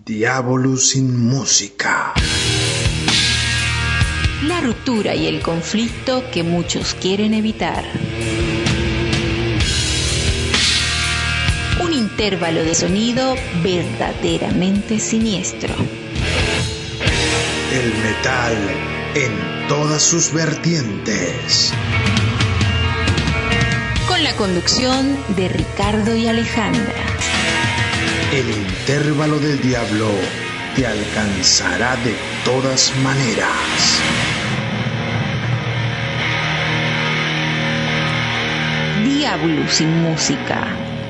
Diablo sin música. La ruptura y el conflicto que muchos quieren evitar. Un intervalo de sonido verdaderamente siniestro. El metal en todas sus vertientes. Con la conducción de Ricardo y Alejandra. El intervalo del diablo te alcanzará de todas maneras. Diablo sin música.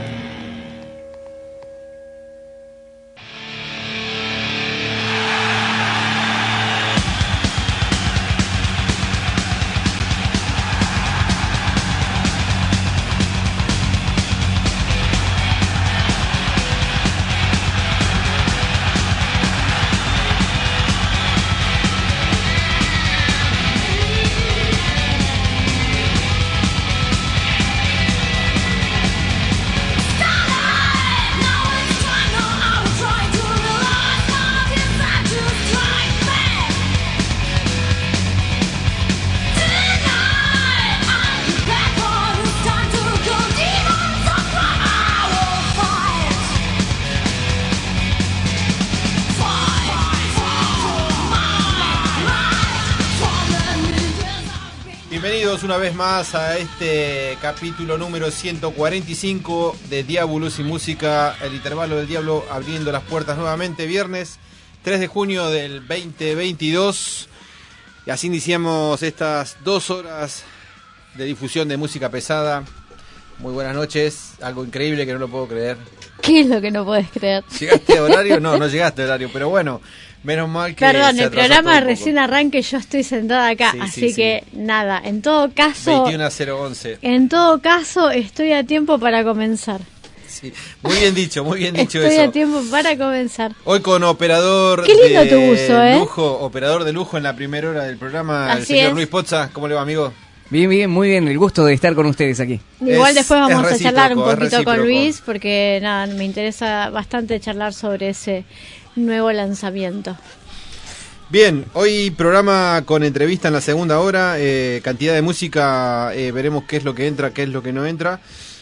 Bienvenidos una vez más a este capítulo número 145 de Diablo sin música, el intervalo del diablo abriendo las puertas nuevamente, viernes 3 de junio del 2022. Y así iniciamos estas 2 horas de difusión de música pesada. Muy buenas noches, algo increíble que no lo puedo creer. ¿Qué es lo que no podés creer? ¿Llegaste a horario? No llegaste a horario, pero bueno, menos mal que... Perdón, el programa recién arranca y yo estoy sentada acá, así que nada, en todo caso... 21:011. En todo caso, estoy a tiempo para comenzar. Sí, muy bien dicho estoy eso. A tiempo para comenzar. Hoy con operador Qué lindo de tu buzo, lujo, operador de lujo en la primera hora del programa, Así el señor es. Luis Pozza. ¿Cómo le va, amigo? Bien, muy bien, el gusto de estar con ustedes aquí. Igual después vamos a charlar un poquito recíproco con Luis, porque nada, me interesa bastante charlar sobre ese nuevo lanzamiento. Bien, hoy programa con entrevista en la segunda hora, cantidad de música, veremos qué es lo que entra, qué es lo que no entra.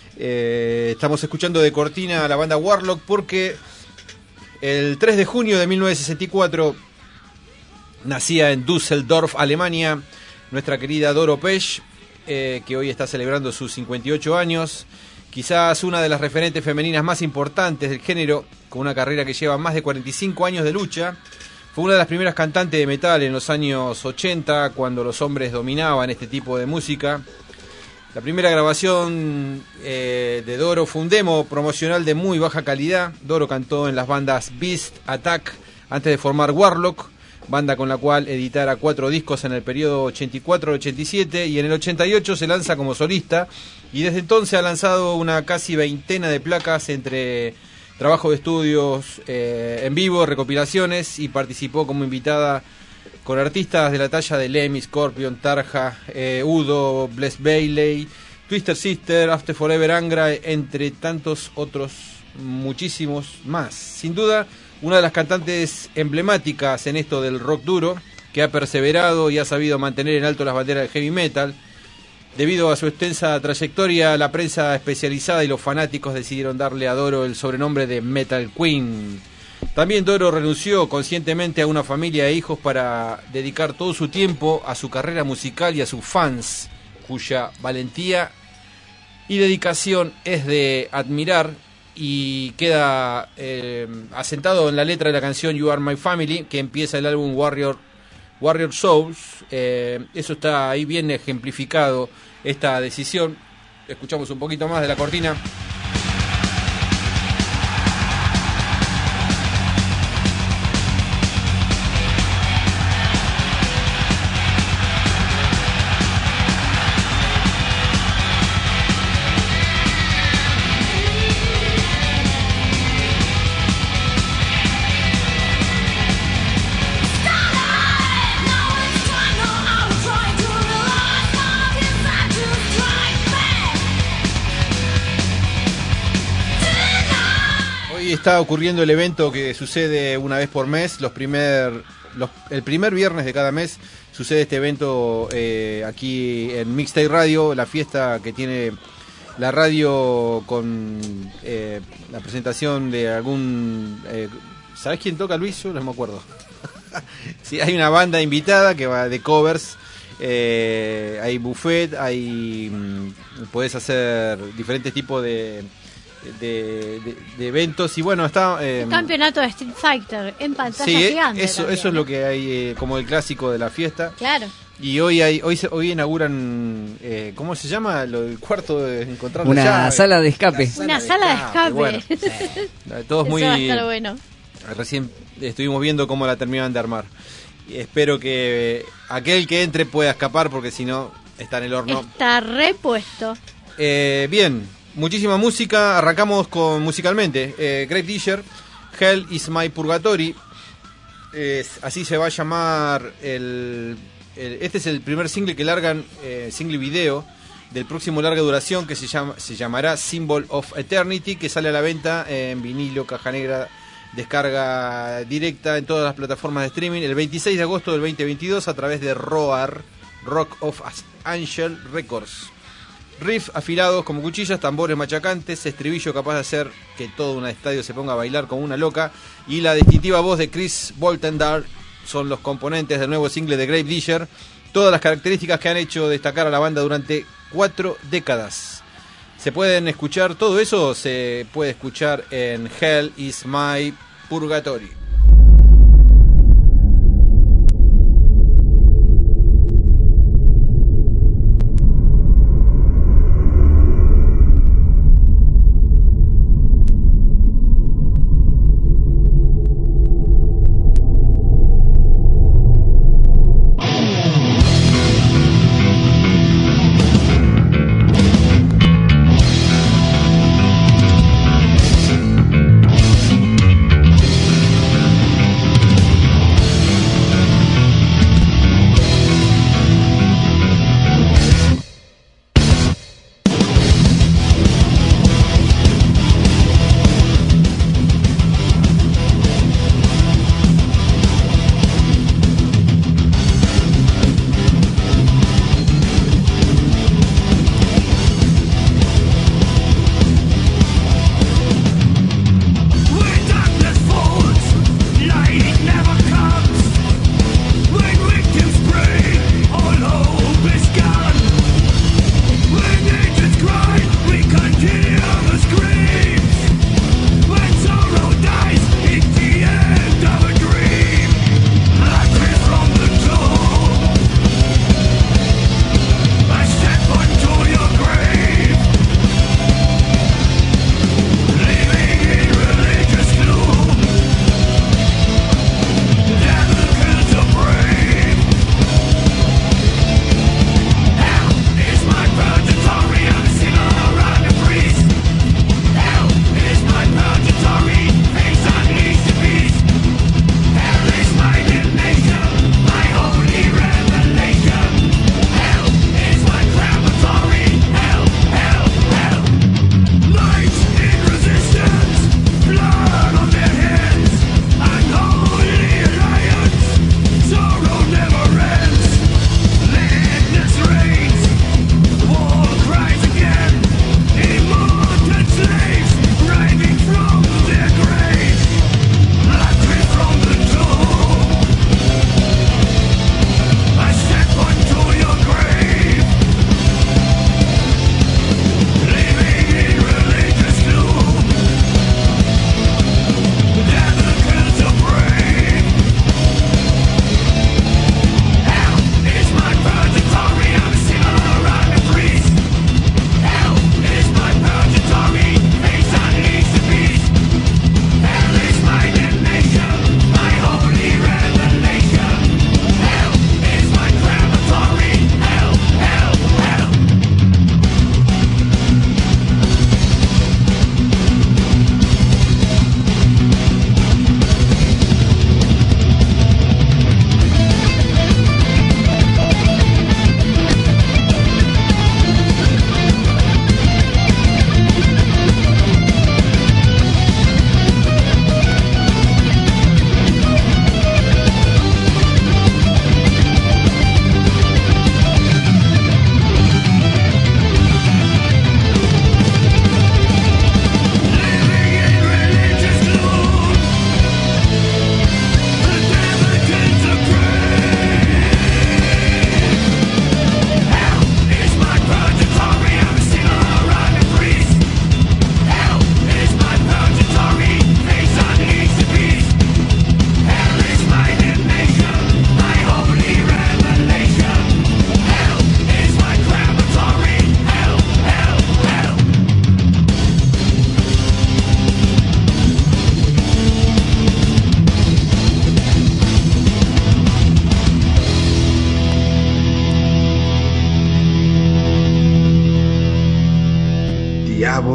Estamos escuchando de cortina a la banda Warlock porque el 3 de junio de 1964 nacía en Düsseldorf, Alemania, nuestra querida Doro Pesch, que hoy está celebrando sus 58 años, quizás una de las referentes femeninas más importantes del género, con una carrera que lleva más de 45 años de lucha. Fue una de las primeras cantantes de metal en los años 80, cuando los hombres dominaban este tipo de música. La primera grabación de Doro fue un demo promocional de muy baja calidad. Doro cantó en las bandas Beast, Attack, antes de formar Warlock, banda con la cual editara 4 discos en el periodo 84-87, y en el 88 se lanza como solista, y desde entonces ha lanzado una casi veintena de placas entre trabajo de estudios en vivo, recopilaciones, y participó como invitada con artistas de la talla de Lemmy, Scorpion, Tarja, Udo, Bless Bailey, Twisted Sister, After Forever Angra, entre tantos otros muchísimos más. Sin duda, una de las cantantes emblemáticas en esto del rock duro, que ha perseverado y ha sabido mantener en alto las banderas del heavy metal. Debido a su extensa trayectoria, la prensa especializada y los fanáticos decidieron darle a Doro el sobrenombre de Metal Queen. También Doro renunció conscientemente a una familia e hijos para dedicar todo su tiempo a su carrera musical y a sus fans, cuya valentía y dedicación es de admirar, y queda asentado en la letra de la canción You Are My Family, que empieza el álbum Warrior Souls. Eso está ahí bien ejemplificado, esta decisión. Escuchamos un poquito más de la cortina. está ocurriendo el evento que sucede una vez por mes, el primer viernes de cada mes sucede este evento aquí en Mixtape Radio, la fiesta que tiene la radio con la presentación de algún... ¿Sabés quién toca, Luis? Yo no me acuerdo. Sí, hay una banda invitada que va de covers, hay buffet, podés hacer diferentes tipos de eventos y bueno, está... un campeonato de Street Fighter en pantalla sí, gigante. Eso es lo que hay como el clásico de la fiesta. Claro. Y hoy inauguran, ¿cómo se llama? El cuarto de encontrar la Una llave. sala de escape. Una sala de escape. Bueno, todos Eso muy... va a estar bueno. Recién estuvimos viendo cómo la terminaban de armar. Y espero que aquel que entre pueda escapar porque si no está en el horno. Está repuesto. Bien, muchísima música. Arrancamos con musicalmente. Grave Digger, Hell is My Purgatory. Así se va a llamar este es el primer single que largan, single video del próximo larga duración que se llamará Symbol of Eternity, que sale a la venta en vinilo, caja negra, descarga directa en todas las plataformas de streaming el 26 de agosto del 2022 a través de ROAR, Rock of Angel Records. Riff afilados como cuchillas, tambores machacantes, estribillo capaz de hacer que todo un estadio se ponga a bailar como una loca y la distintiva voz de Chris Boltendal son los componentes del nuevo single de Grave Digger, todas las características que han hecho destacar a la banda durante 4 décadas. Se pueden escuchar, todo eso se puede escuchar en Hell is My Purgatory.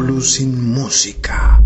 Solo sin música.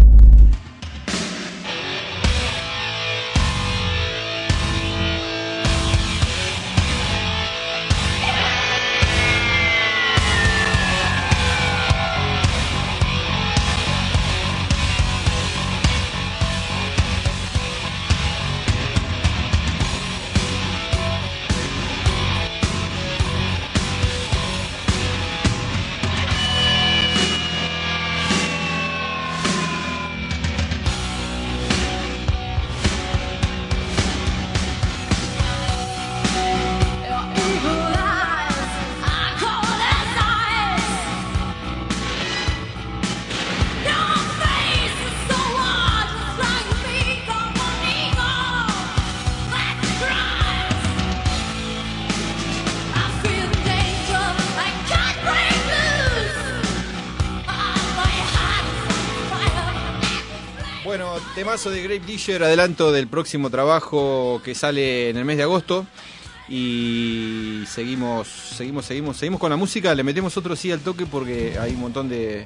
Bueno, temazo de Grave Digger, adelanto del próximo trabajo que sale en el mes de agosto. Y seguimos con la música. Le metemos otro sí al toque porque hay un montón de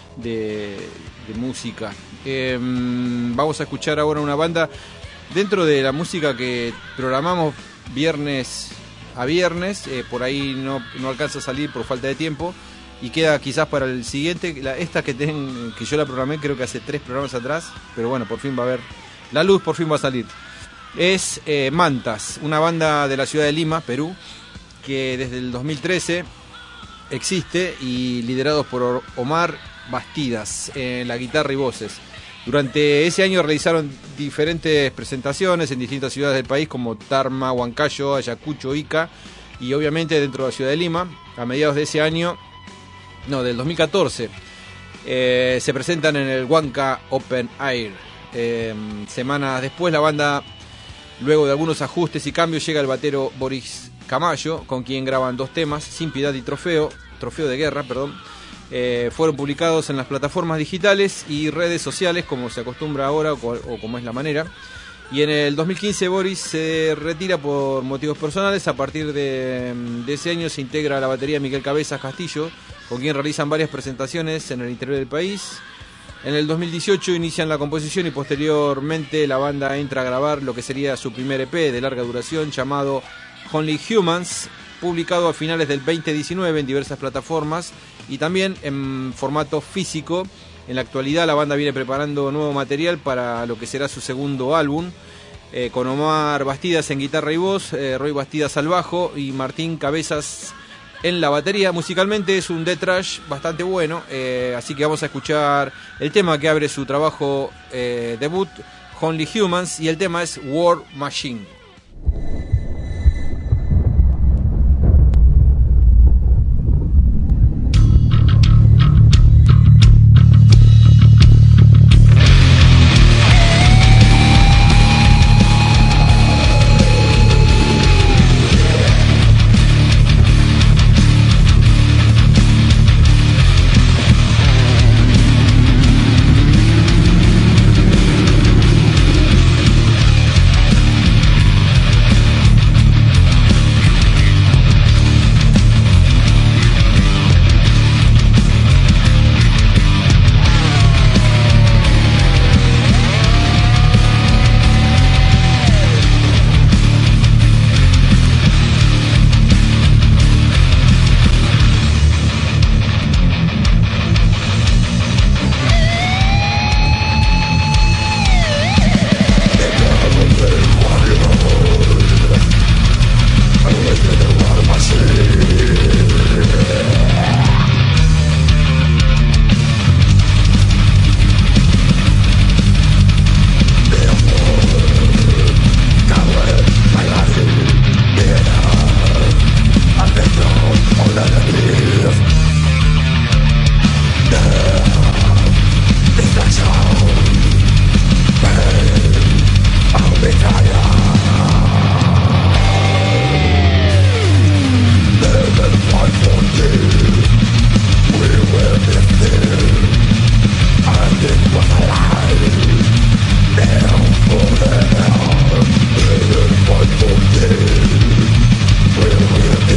música. Vamos a escuchar ahora una banda dentro de la música que programamos viernes a viernes. Por ahí no alcanza a salir por falta de tiempo. Y queda quizás para el siguiente, esta que yo la programé creo que hace 3 programas atrás, pero bueno, por fin va a haber la luz, por fin va a salir. Es Mantas, una banda de la ciudad de Lima, Perú, que desde el 2013 existe y liderados por Omar Bastidas en la guitarra y voces. Durante ese año realizaron diferentes presentaciones en distintas ciudades del país como Tarma, Huancayo, Ayacucho, Ica y obviamente dentro de la ciudad de Lima. A mediados de ese año, del 2014, se presentan en el Huanca Open Air. Semanas después la banda, luego de algunos ajustes y cambios, llega el batero Boris Camayo, con quien graban 2 temas, Sin Piedad y Trofeo de Guerra, fueron publicados en las plataformas digitales y redes sociales como se acostumbra ahora o como es la manera. Y en el 2015 Boris se retira por motivos personales. A partir de ese año se integra a la batería Miguel Cabezas Castillo, con quien realizan varias presentaciones en el interior del país. En el 2018 inician la composición y posteriormente la banda entra a grabar lo que sería su primer EP de larga duración llamado Only Humans, publicado a finales del 2019 en diversas plataformas y también en formato físico. En la actualidad la banda viene preparando nuevo material para lo que será su segundo álbum, con Omar Bastidas en guitarra y voz, Roy Bastidas al bajo y Martín Cabezas en la batería. Musicalmente es un death thrash bastante bueno, así que vamos a escuchar el tema que abre su trabajo debut, Only Humans, y el tema es War Machine.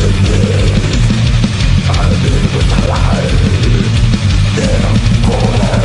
Damn,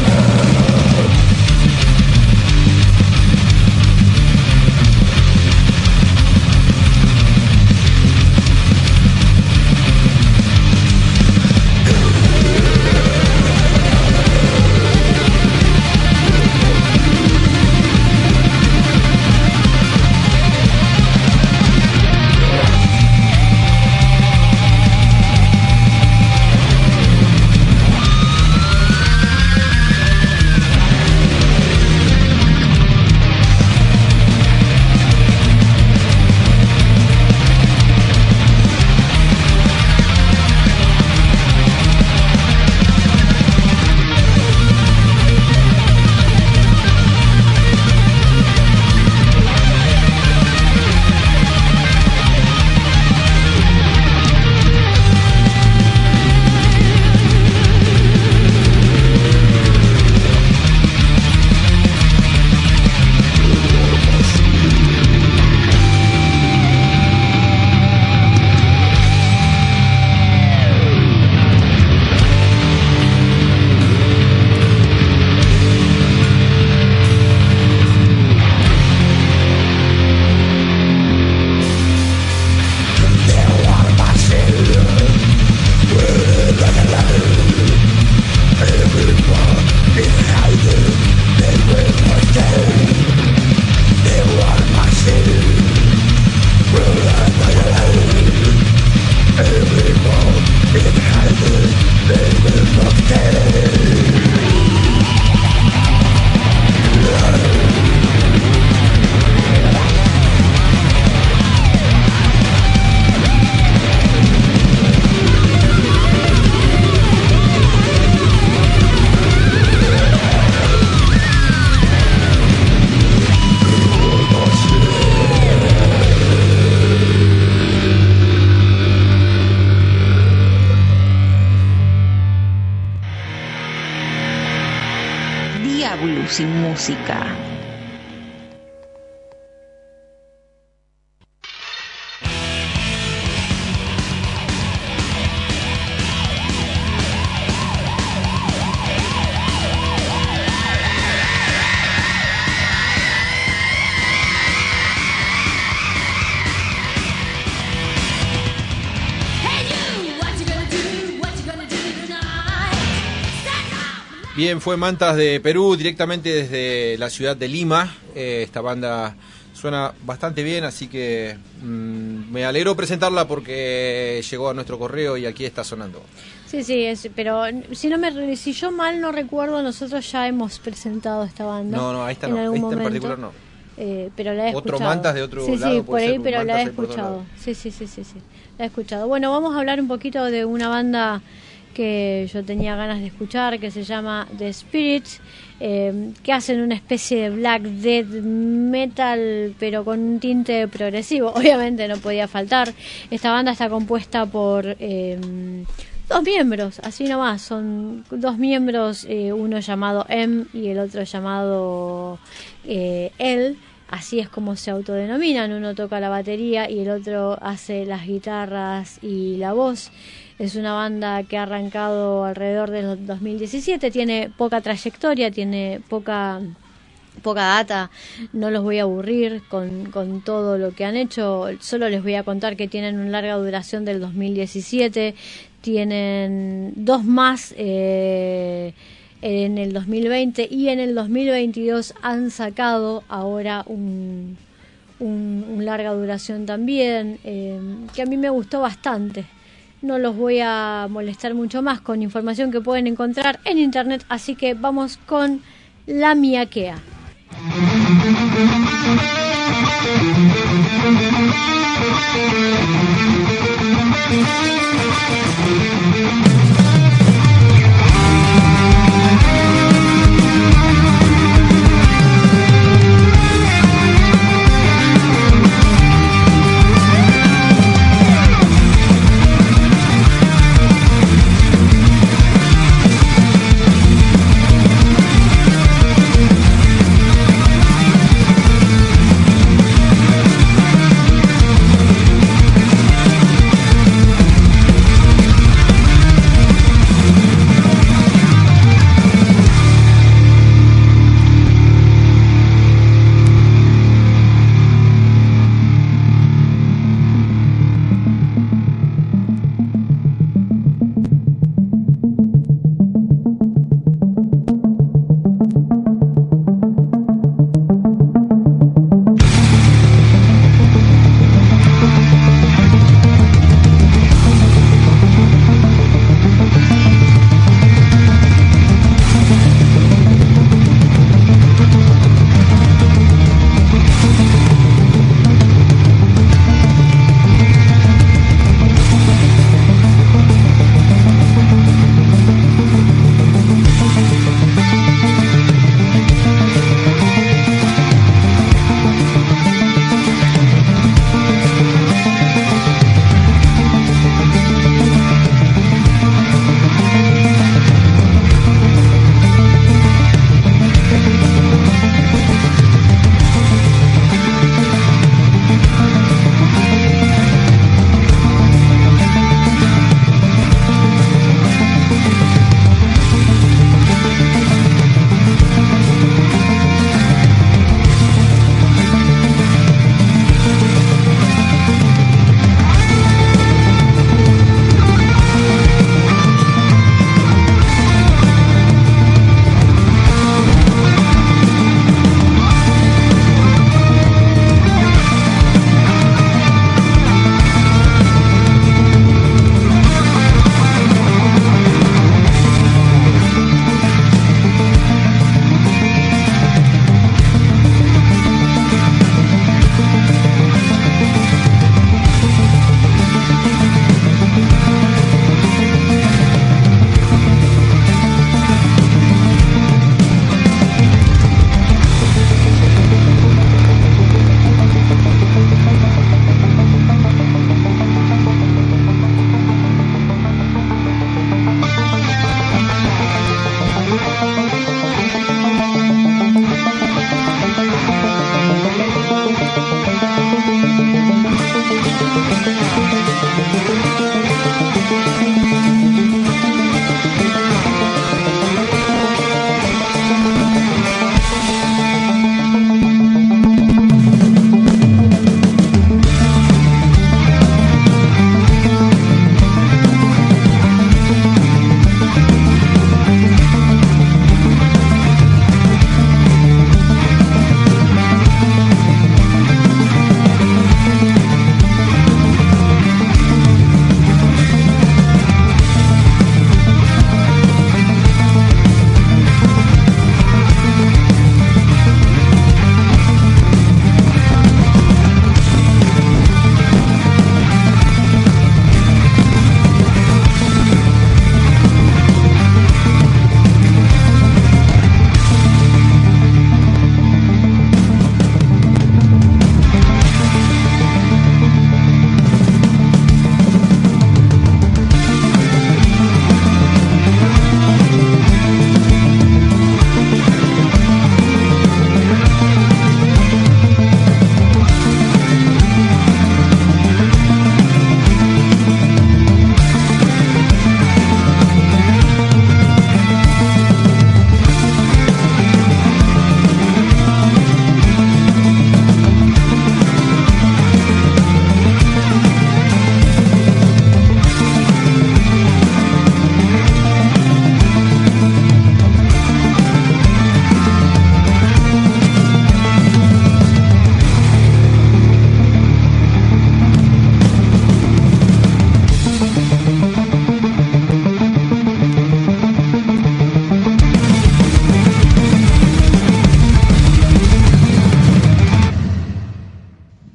sin música. Bien, fue Mantas de Perú, directamente desde la ciudad de Lima. Esta banda suena bastante bien, así que me alegró presentarla porque llegó a nuestro correo y aquí está sonando. Sí, pero si yo mal no recuerdo, nosotros ya hemos presentado esta banda. No, esta no, esta en particular no. Pero la he escuchado. Otro Mantas de otro lado. Sí, por ahí, pero la he escuchado. Sí, la he escuchado. Bueno, vamos a hablar un poquito de una banda que yo tenía ganas de escuchar, que se llama The Spirits, que hacen una especie de black death metal, pero con un tinte progresivo. Obviamente no podía faltar. Esta banda está compuesta por dos miembros, así nomás. Son dos miembros, uno llamado M y el otro llamado L. Así es como se autodenominan. Uno toca la batería y el otro hace las guitarras y la voz. Es una banda que ha arrancado alrededor del 2017, tiene poca trayectoria, tiene poca data, no los voy a aburrir con todo lo que han hecho, solo les voy a contar que tienen una larga duración del 2017, tienen dos más en el 2020 y en el 2022 han sacado ahora un larga duración también, que a mí me gustó bastante. No los voy a molestar mucho más con información que pueden encontrar en internet, así que vamos con La Miaquea.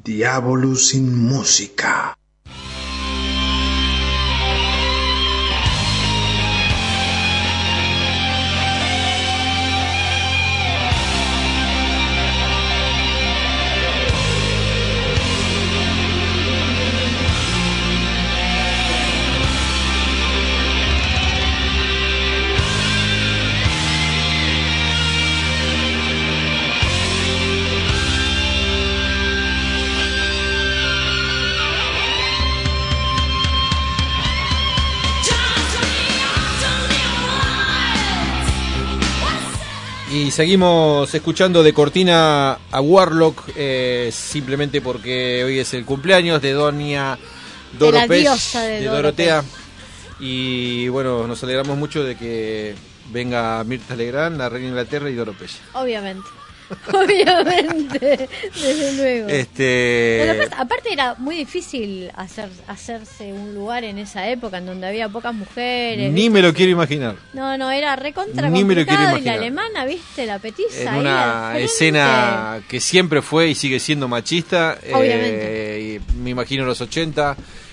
Diabolus in Musica. Y seguimos escuchando de cortina a Warlock, simplemente porque hoy es el cumpleaños de Doña Doropesh, de Dorotea. Y bueno, nos alegramos mucho de que venga Mirtha Legrand, la reina de Inglaterra, y Doropesh. Obviamente. Obviamente, desde luego. Pero aparte era muy difícil hacerse un lugar en esa época en donde había pocas mujeres. Ni me lo quiero imaginar. No, era recontra Ni me lo quiero complicado. imaginar. Y la alemana, viste, la petiza. En ahí una al frente. escena que siempre fue y sigue siendo machista. Obviamente. Y me imagino los 80,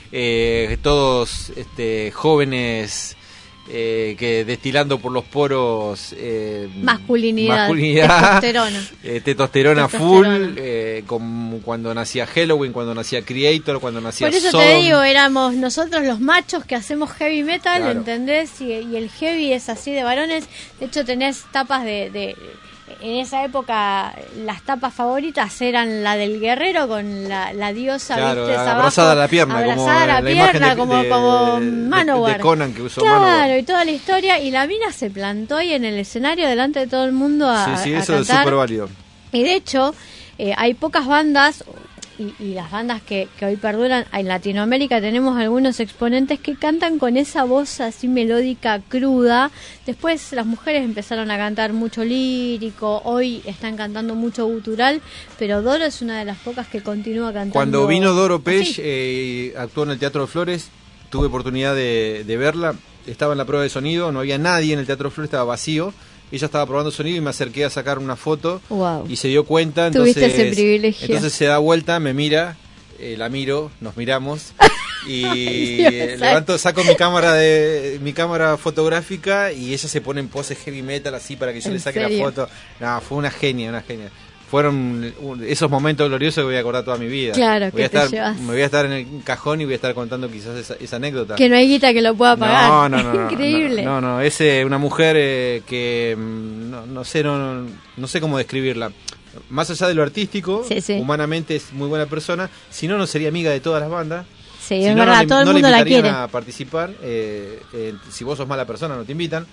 todos jóvenes que destilando por los poros masculinidad, testosterona full, como cuando nacía Halloween, cuando nacía Creator, cuando nacía Por eso Sodom. te digo, éramos nosotros los machos que hacemos heavy metal, Claro. ¿entendés? Y el heavy es así de varones. De hecho tenés tapas en esa época las tapas favoritas eran la del guerrero con la diosa, Claro, ¿viste? abrazada a la pierna, abrazada a la imagen pierna, como Manowar. de Conan que usó Claro, Manowar. y toda la historia. Y la mina se plantó ahí en el escenario delante de todo el mundo a Sí, a eso es cantar. súper válido. Y de hecho, hay pocas bandas, y las bandas que hoy perduran, en Latinoamérica tenemos algunos exponentes que cantan con esa voz así melódica, cruda. Después las mujeres empezaron a cantar mucho lírico, hoy están cantando mucho gutural, pero Doro es una de las pocas que continúa cantando. Cuando vino Doropesh, así. actuó en el Teatro Flores, tuve oportunidad de verla, estaba en la prueba de sonido, no había nadie en el Teatro Flores, estaba vacío. Ella estaba probando sonido y me acerqué a sacar una foto. Wow. Y se dio cuenta. Tuviste Entonces, ese privilegio. Entonces se da vuelta, me mira, la miro, nos miramos y saco mi cámara fotográfica y ella se pone en pose heavy metal así para que yo le saque serio? la foto. No, fue una genia. Fueron esos momentos gloriosos que voy a acordar toda mi vida. Claro, me llevas. voy a estar en el cajón y voy a estar contando quizás esa anécdota. Que no hay guita que lo pueda pagar. No. Increíble. No, es una mujer que no sé cómo describirla. Más allá de lo artístico, Sí. humanamente es muy buena persona. Si no sería amiga de todas las bandas. Sí, Si es no, verdad, todo el mundo no le la invitarían quiere. a participar. Si vos sos mala persona, no te invitan.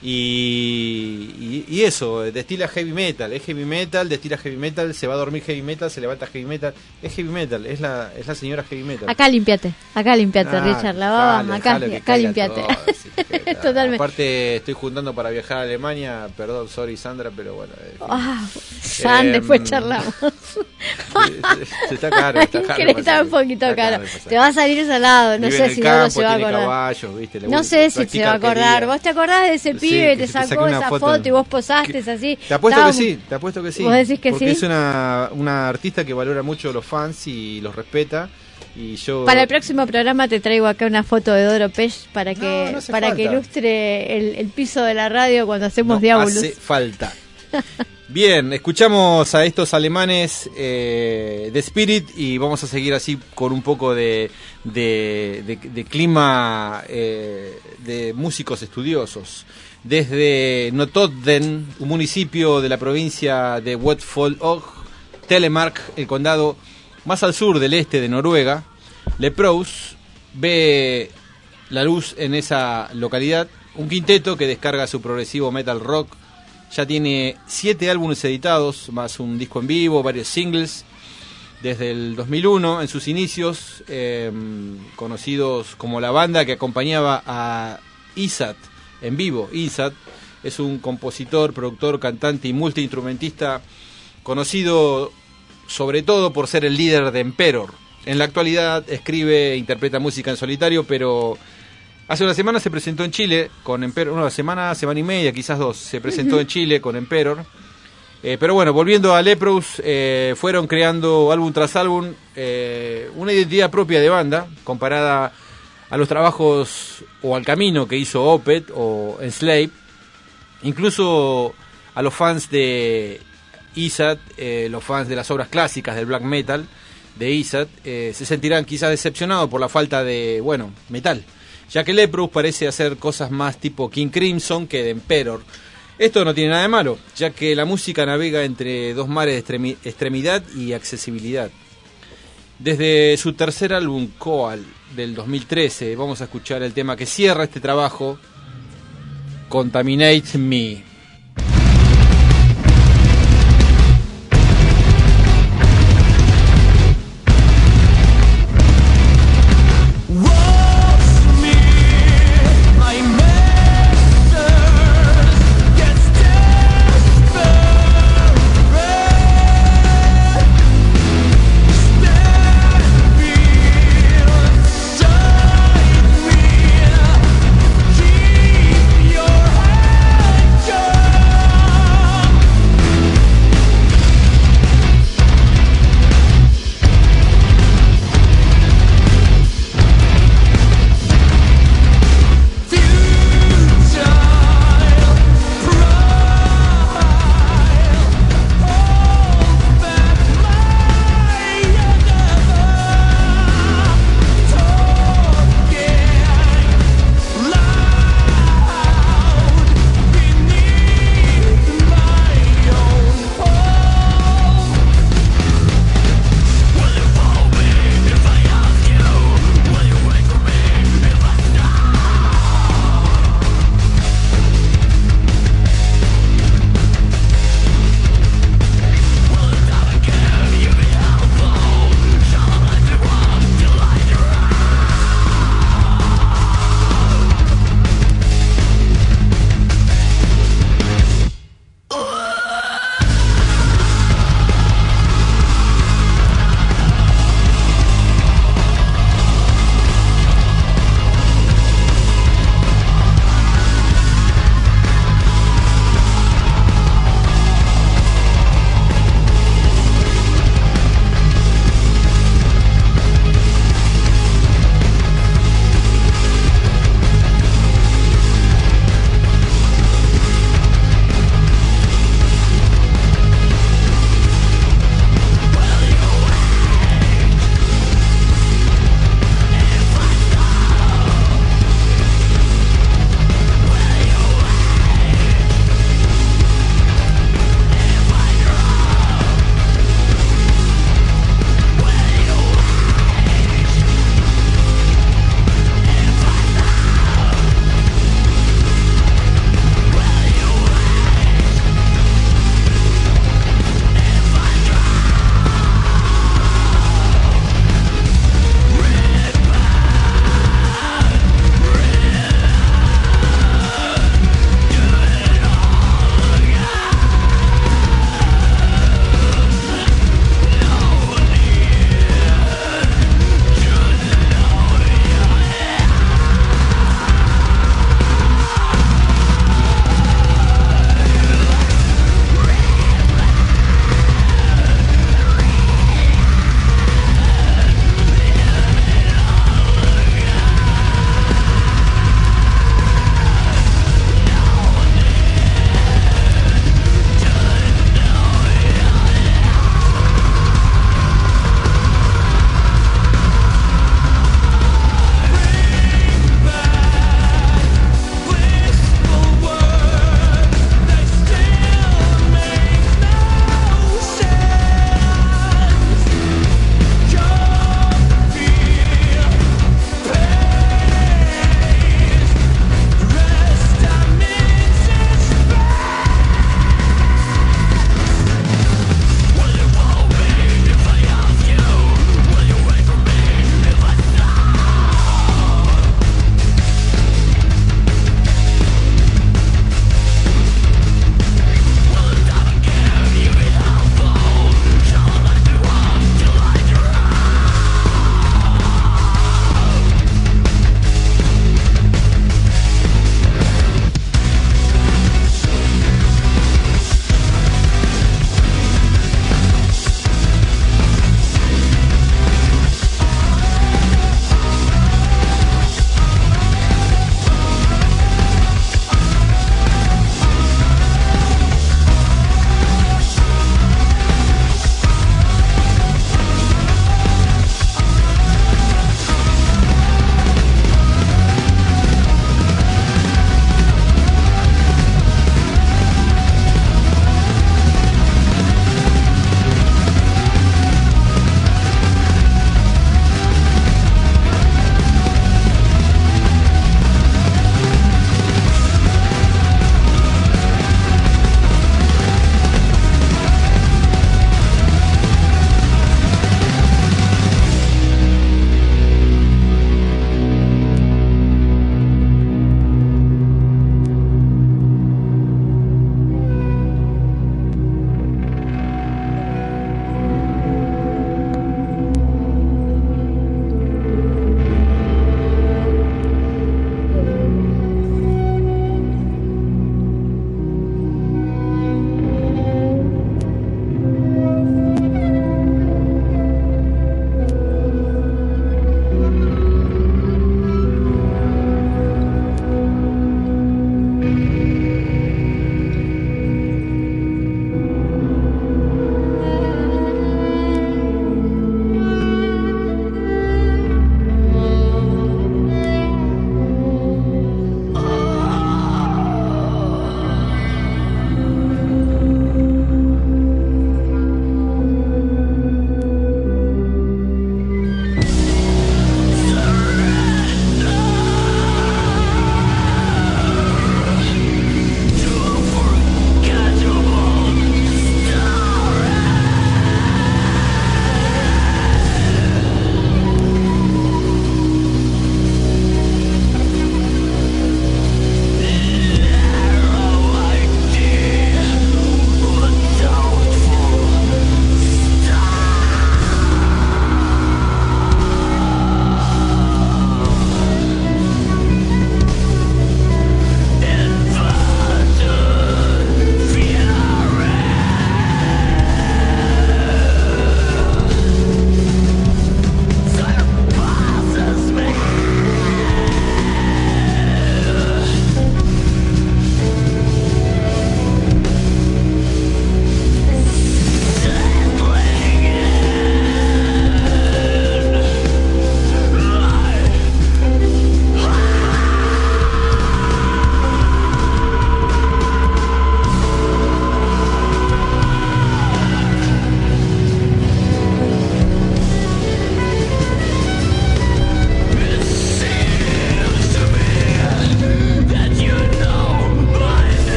Y eso, destila heavy metal, es heavy metal, destila heavy metal, se va a dormir heavy metal, se levanta heavy metal, es heavy metal, es la señora heavy metal. Acá limpiate, Richard, la baba, acá limpiate. Totalmente. Aparte estoy juntando para viajar a Alemania, perdón, sorry Sandra, pero bueno. San, después charlamos. Está caro, Está un poquito caro. Te va a salir salado, no sé si no se va a acordar. Caballos, ¿viste? No sé si se va a acordar. ¿Vos te acordás de ese pibe que te sacó esa foto y vos posaste así? Te apuesto que sí. ¿Vos decís que porque sí? es una artista que valora mucho a los fans y los respeta. Y yo... Para el próximo programa te traigo acá una foto de Doropesh para que no hace falta. ilustre el piso de la radio cuando hacemos Diabolus. Hace falta. Bien, escuchamos a estos alemanes de Spirit y vamos a seguir así con un poco de clima de músicos estudiosos. Desde Notodden, un municipio de la provincia de Vestfold, Telemark, el condado más al sur del este de Noruega, Leprous ve la luz en esa localidad. Un quinteto que descarga su progresivo metal rock. Ya tiene 7 álbumes editados, más un disco en vivo, varios singles. Desde el 2001, en sus inicios, conocidos como la banda que acompañaba a Isat en vivo. Isat es un compositor, productor, cantante y multiinstrumentista conocido sobre todo por ser el líder de Emperor. En la actualidad escribe e interpreta música en solitario, pero hace una semana se presentó en Chile con Emperor, una semana y media, quizás 2, se presentó en Chile con Emperor Pero bueno, volviendo a Leprous, fueron creando álbum tras álbum una identidad propia de banda, comparada a los trabajos o al camino que hizo Opeth o Enslaved. Incluso a los fans de Izzat, los fans de las obras clásicas del black metal de Izzat, se sentirán quizás decepcionados por la falta de, metal, ya que Leprous parece hacer cosas más tipo King Crimson que de Emperor. Esto no tiene nada de malo, ya que la música navega entre dos mares de extremidad y accesibilidad. Desde su tercer álbum, Coal, del 2013, vamos a escuchar el tema que cierra este trabajo, Contaminate Me. Your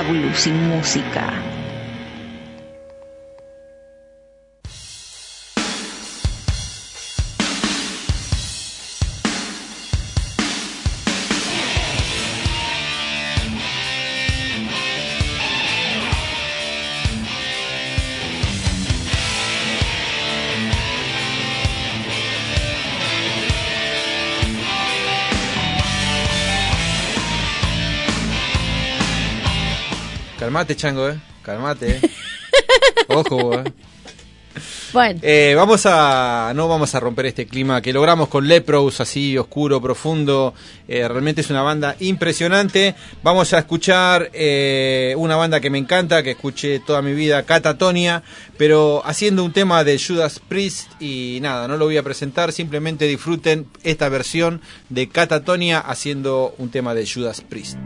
Fabulous sin música. Calmate, Chango, calmate, Ojo, Bueno. No vamos a romper este clima que logramos con Leprous, así oscuro, profundo. Realmente es una banda impresionante. Vamos a escuchar una banda que me encanta, que escuché toda mi vida, Katatonia, pero haciendo un tema de Judas Priest. Y nada, no lo voy a presentar, simplemente disfruten esta versión de Katatonia haciendo un tema de Judas Priest.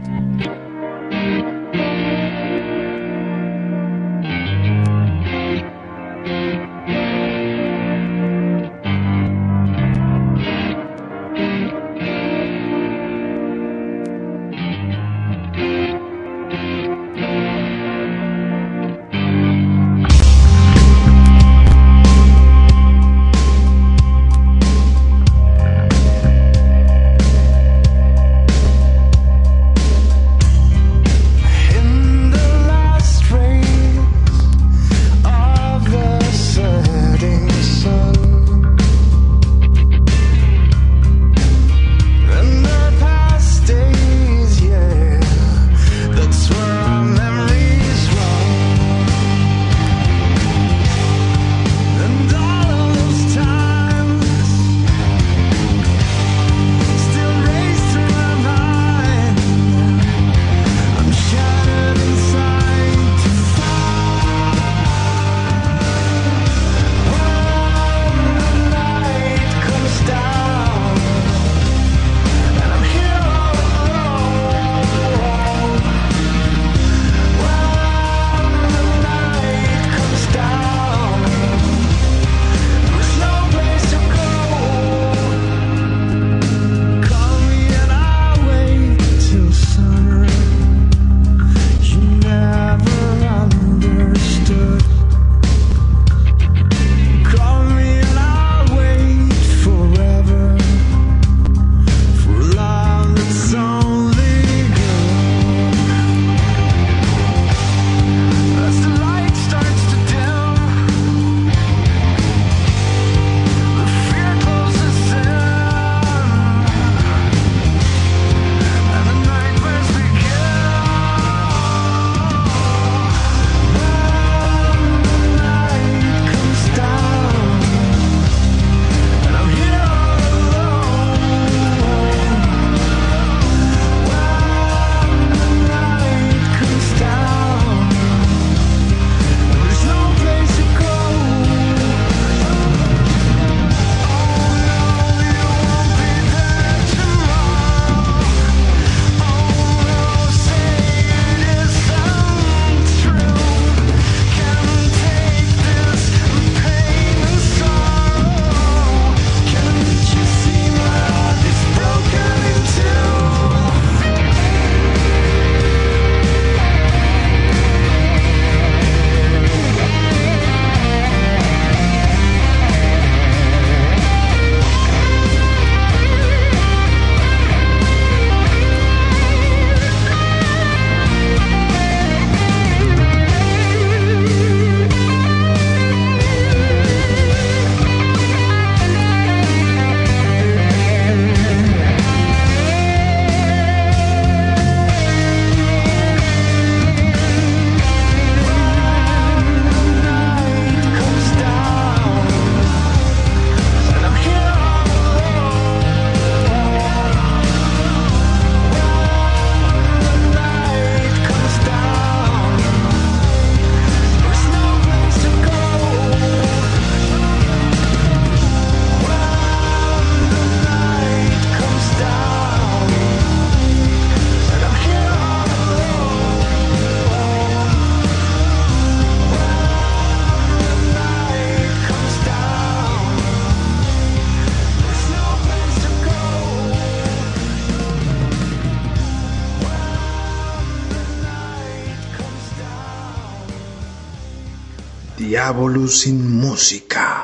Diablo sin música.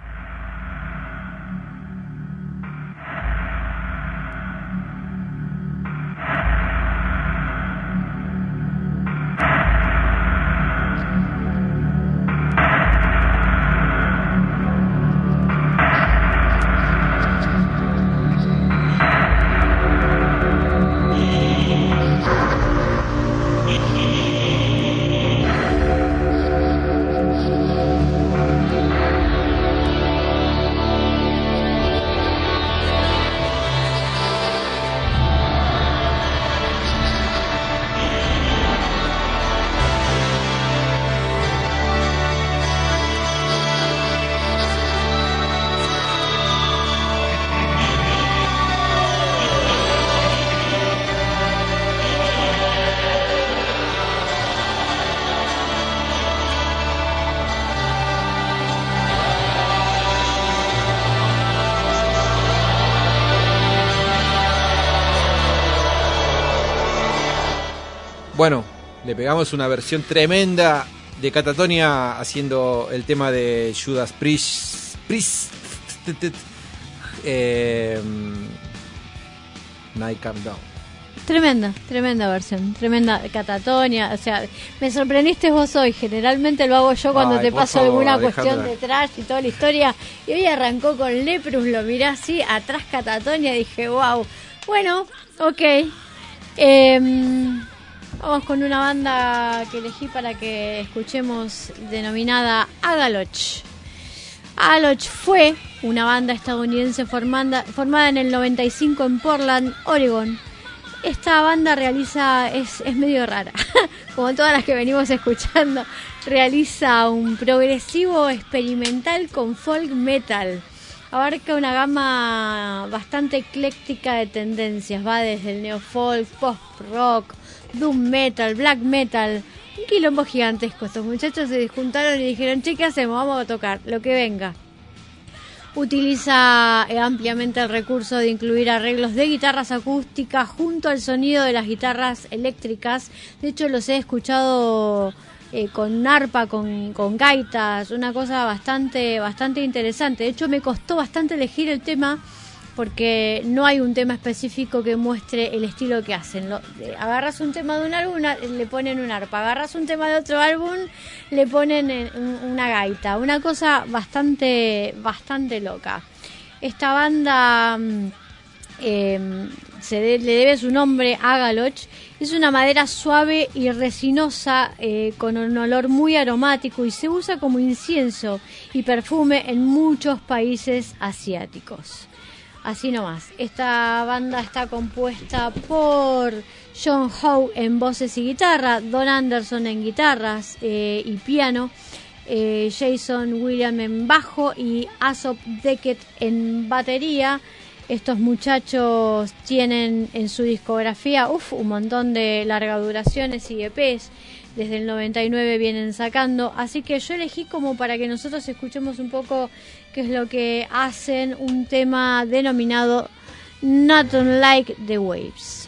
Bueno, le pegamos una versión tremenda de Catatonia haciendo el tema de Judas Priest. Night Come Down. Tremenda versión, tremenda Catatonia. O sea, me sorprendiste vos hoy. Generalmente lo hago yo cuando te paso alguna cuestión de trash y toda la historia. Y hoy arrancó con Leprous, lo miré así, atrás Catatonia, y dije, wow. Bueno, ok. Vamos con una banda que elegí para que escuchemos, denominada Agaloch. Agaloch fue una banda estadounidense formada en el 95 en Portland, Oregon. Esta banda es medio rara, como todas las que venimos escuchando. Realiza un progresivo experimental con folk metal. Abarca una gama bastante ecléctica de tendencias. Va desde el neofolk, post-rock, doom metal, black metal. Un quilombo gigantesco. Estos muchachos se juntaron y dijeron, che, ¿qué hacemos? Vamos a tocar, lo que venga. Utiliza ampliamente el recurso de incluir arreglos de guitarras acústicas junto al sonido de las guitarras eléctricas. De hecho, los he escuchado con arpa, con gaitas, una cosa bastante interesante. De hecho, me costó bastante elegir el tema porque no hay un tema específico que muestre el estilo que hacen. Agarras un tema de un álbum, le ponen un arpa. Agarras un tema de otro álbum, le ponen una gaita. Una cosa bastante loca. Esta banda le debe su nombre a Agaloch. Es una madera suave y resinosa con un olor muy aromático y se usa como incienso y perfume en muchos países asiáticos. Así nomás. Esta banda está compuesta por John Howe en voces y guitarra, Don Anderson en guitarras y piano, Jason Williams en bajo y Aesop Deckett en batería. Estos muchachos tienen en su discografía un montón de larga duraciones y EPs. Desde el 99 vienen sacando, así que yo elegí como para que nosotros escuchemos un poco qué es lo que hacen, un tema denominado Not Unlike the Waves.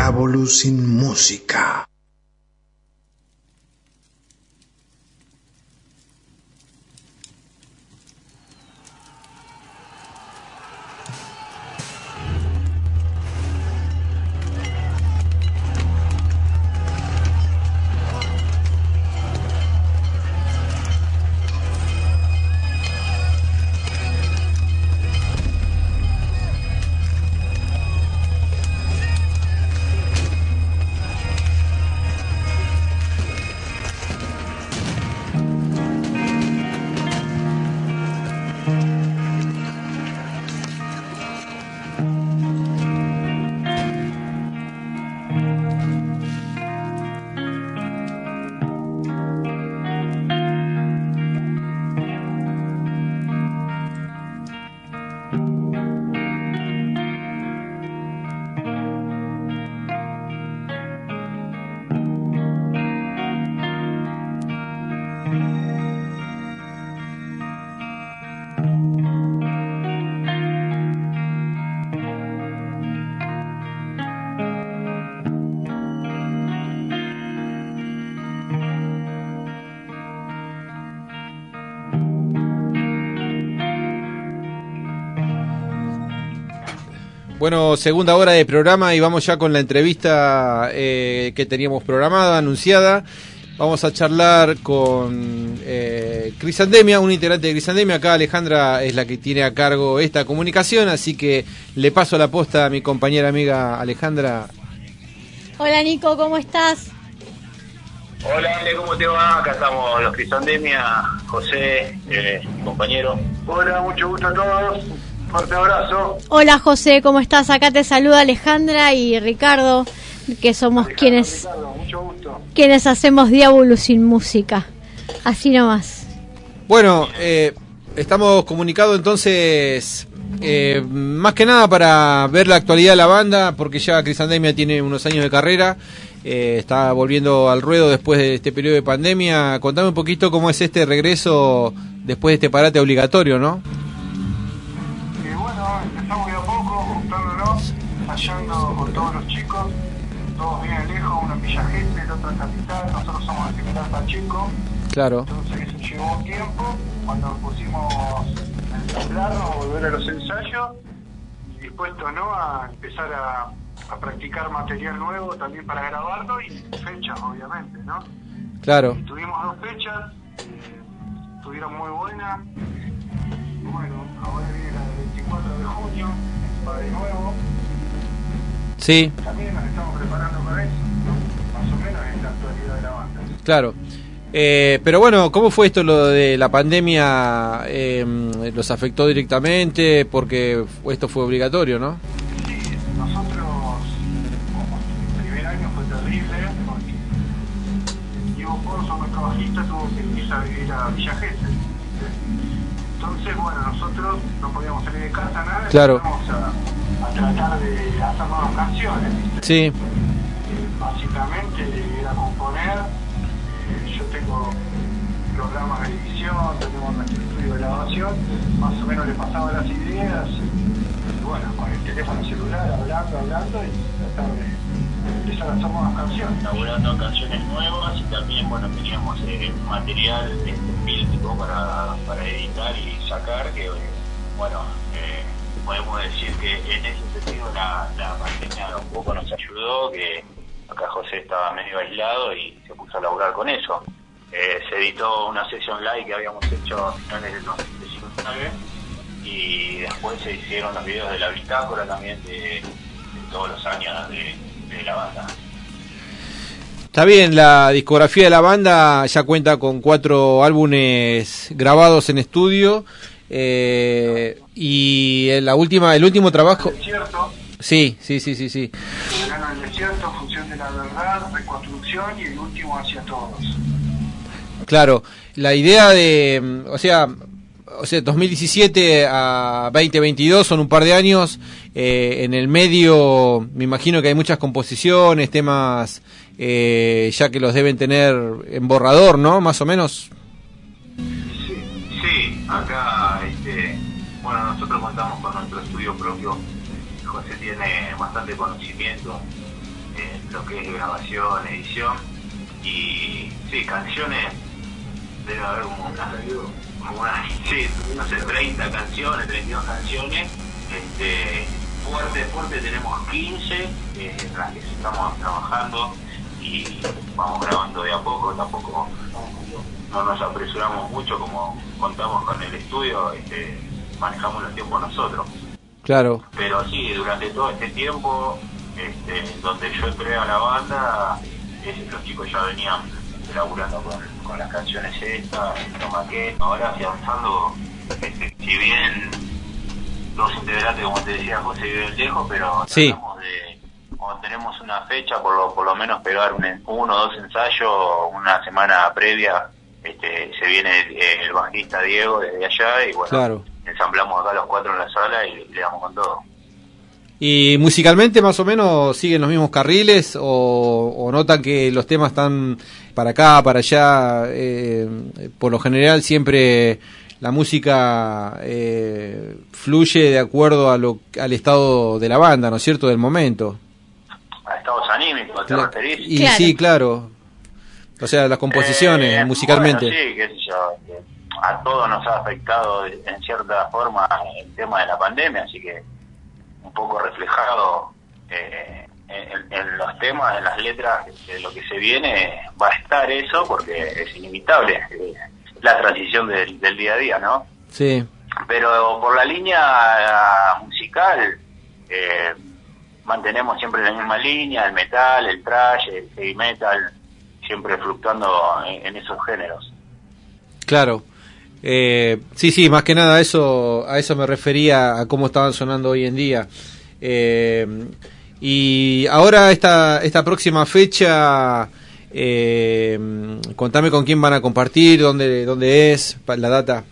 Diabolus in Música. Bueno, segunda hora de programa y vamos ya con la entrevista que teníamos programada, anunciada. Vamos a charlar con Crisandemia, un integrante de Crisandemia. Acá Alejandra es la que tiene a cargo esta comunicación, así que le paso la posta a mi compañera amiga Alejandra. Hola Nico, ¿cómo estás? Hola Ale, ¿cómo te va? Acá estamos los Crisandemia, José, compañero. Hola, mucho gusto a todos. Fuerte abrazo. Hola José, ¿cómo estás? Acá te saluda Alejandra y Ricardo, que somos Ricardo, mucho gusto. quienes hacemos Diabolus in Música. Así nomás. Bueno, estamos comunicados entonces, más que nada para ver la actualidad de la banda, porque ya Crisandemia tiene unos años de carrera, está volviendo al ruedo después de este periodo de pandemia. Contame un poquito cómo es este regreso después de este parate obligatorio, ¿no? Empezamos de a poco, juntándonos, ensayando con todos los chicos, todos bien lejos, uno en Villa Gesell, el otro en Capital, nosotros somos el General Pacheco. Claro. Entonces eso llevó un tiempo, cuando nos pusimos a ensamblarnos, a volver a los ensayos, y dispuestos ¿no? a empezar a practicar material nuevo también para grabarlo, y fechas obviamente, ¿no? Claro. Y tuvimos 2 fechas, estuvieron muy buenas. Bueno, ahora viene la del 24 de junio, para de nuevo. Sí. También nos estamos preparando para eso, ¿no? Más o menos es la actualidad de la banda. Claro. Pero bueno, ¿cómo fue esto lo de la pandemia? ¿Los afectó directamente? Porque esto fue obligatorio, ¿no? Sí, nosotros, como el primer año fue terrible, porque Diego Ponzo, nuestro bajista, tuvo que irse a vivir a Villa Gesell. Entonces, bueno, nosotros no podíamos salir de casa, nada, claro. Empezamos a tratar de hacer nuevas canciones, ¿viste? Sí. Básicamente era componer. Yo tengo programas de edición, tenemos nuestro estudio de grabación, más o menos le pasaba las ideas, y bueno, con el teléfono celular, hablando y tratar de empezar a hacer nuevas canciones. Elaborando canciones nuevas y también, bueno, teníamos material fílmico para editar y sacar, que bueno, podemos decir que en ese sentido la pandemia un poco nos ayudó, que acá José estaba medio aislado y se puso a laburar con eso. Se editó una sesión live que habíamos hecho a finales del 2019 y después se hicieron los videos de la bitácora también de todos los años de la banda. Está bien, la discografía de la banda ya cuenta con 4 álbumes grabados en estudio, y el último trabajo... Desierto. Sí. Verano del desierto, Función de la verdad, Reconstrucción y el último Hacia todos. Claro, la idea de, o sea 2017 a 2022 son un par de años, en el medio me imagino que hay muchas composiciones, temas ya que los deben tener en borrador, ¿no? Más o menos. Sí, acá, bueno, nosotros contamos con nuestro estudio propio. José tiene bastante conocimiento lo que es grabación, edición, y sí, canciones, debe haber como unas, sí, no sé, 30 canciones, 32 canciones, fuerte tenemos 15, en las que estamos trabajando y vamos grabando de a poco, tampoco no nos apresuramos mucho, como contamos con el estudio, manejamos los tiempos nosotros. Claro. Pero sí, durante todo este tiempo, donde yo entré a la banda, los chicos ya venían laburando con las canciones estas, lo maqueta, ahora avanzando, si bien dos integrantes, como te decía José, viven lejos, pero sí, tratamos de, cuando tenemos una fecha, por lo menos pegar uno o dos ensayos, una semana previa, se viene el bajista Diego desde allá y bueno, claro, ensamblamos acá los cuatro en la sala y le damos con todo. ¿Y musicalmente más o menos siguen los mismos carriles o notan que los temas están para acá, para allá? Por lo general siempre la música fluye de acuerdo al estado de la banda, ¿no es cierto?, del momento. A estados anímicos, ¿te referís? Y claro. Sí, claro. O sea, las composiciones, musicalmente. Bueno, sí, qué sé yo, a todos nos ha afectado en cierta forma el tema de la pandemia, así que un poco reflejado en los temas, en las letras de lo que se viene, va a estar eso porque es inevitable la transición del día a día, ¿no? Sí. Pero por la línea musical mantenemos siempre la misma línea, el metal, el thrash, el heavy metal, siempre fluctuando en esos géneros. Claro. Sí, más que nada a eso me refería, a cómo estaban sonando hoy en día. Y ahora esta próxima fecha, contame con quién van a compartir, dónde es la data.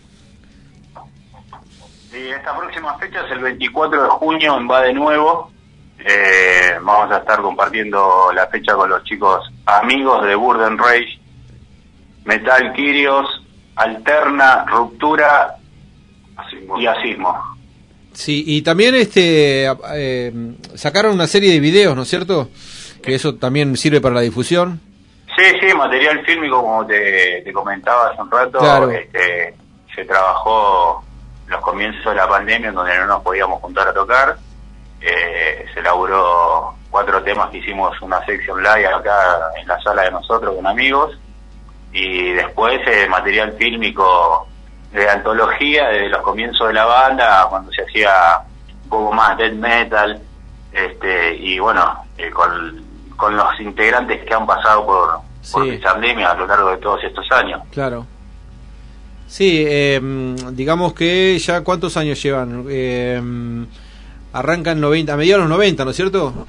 Sí, esta próxima fecha es el 24 de junio en Va de Nuevo. Vamos a estar compartiendo la fecha con los chicos amigos de Burden Rage, Metal Kyrios, Alterna, Ruptura y Asismo. Sí, y también sacaron una serie de videos, ¿no es cierto? Que eso también sirve para la difusión. Sí, material fílmico, como te comentaba hace un rato. Claro. Se trabajó los comienzos de la pandemia, en donde no nos podíamos juntar a tocar. Se elaboró 4 temas que hicimos una sección live acá en la sala de nosotros con amigos. Y después material fílmico de antología desde los comienzos de la banda, cuando se hacía un poco más death metal, y bueno, con los integrantes que han pasado por esta pandemia a lo largo de todos estos años. Claro. Sí, digamos que ya ¿cuántos años llevan? Arrancan a mediados de los 90, ¿no es cierto?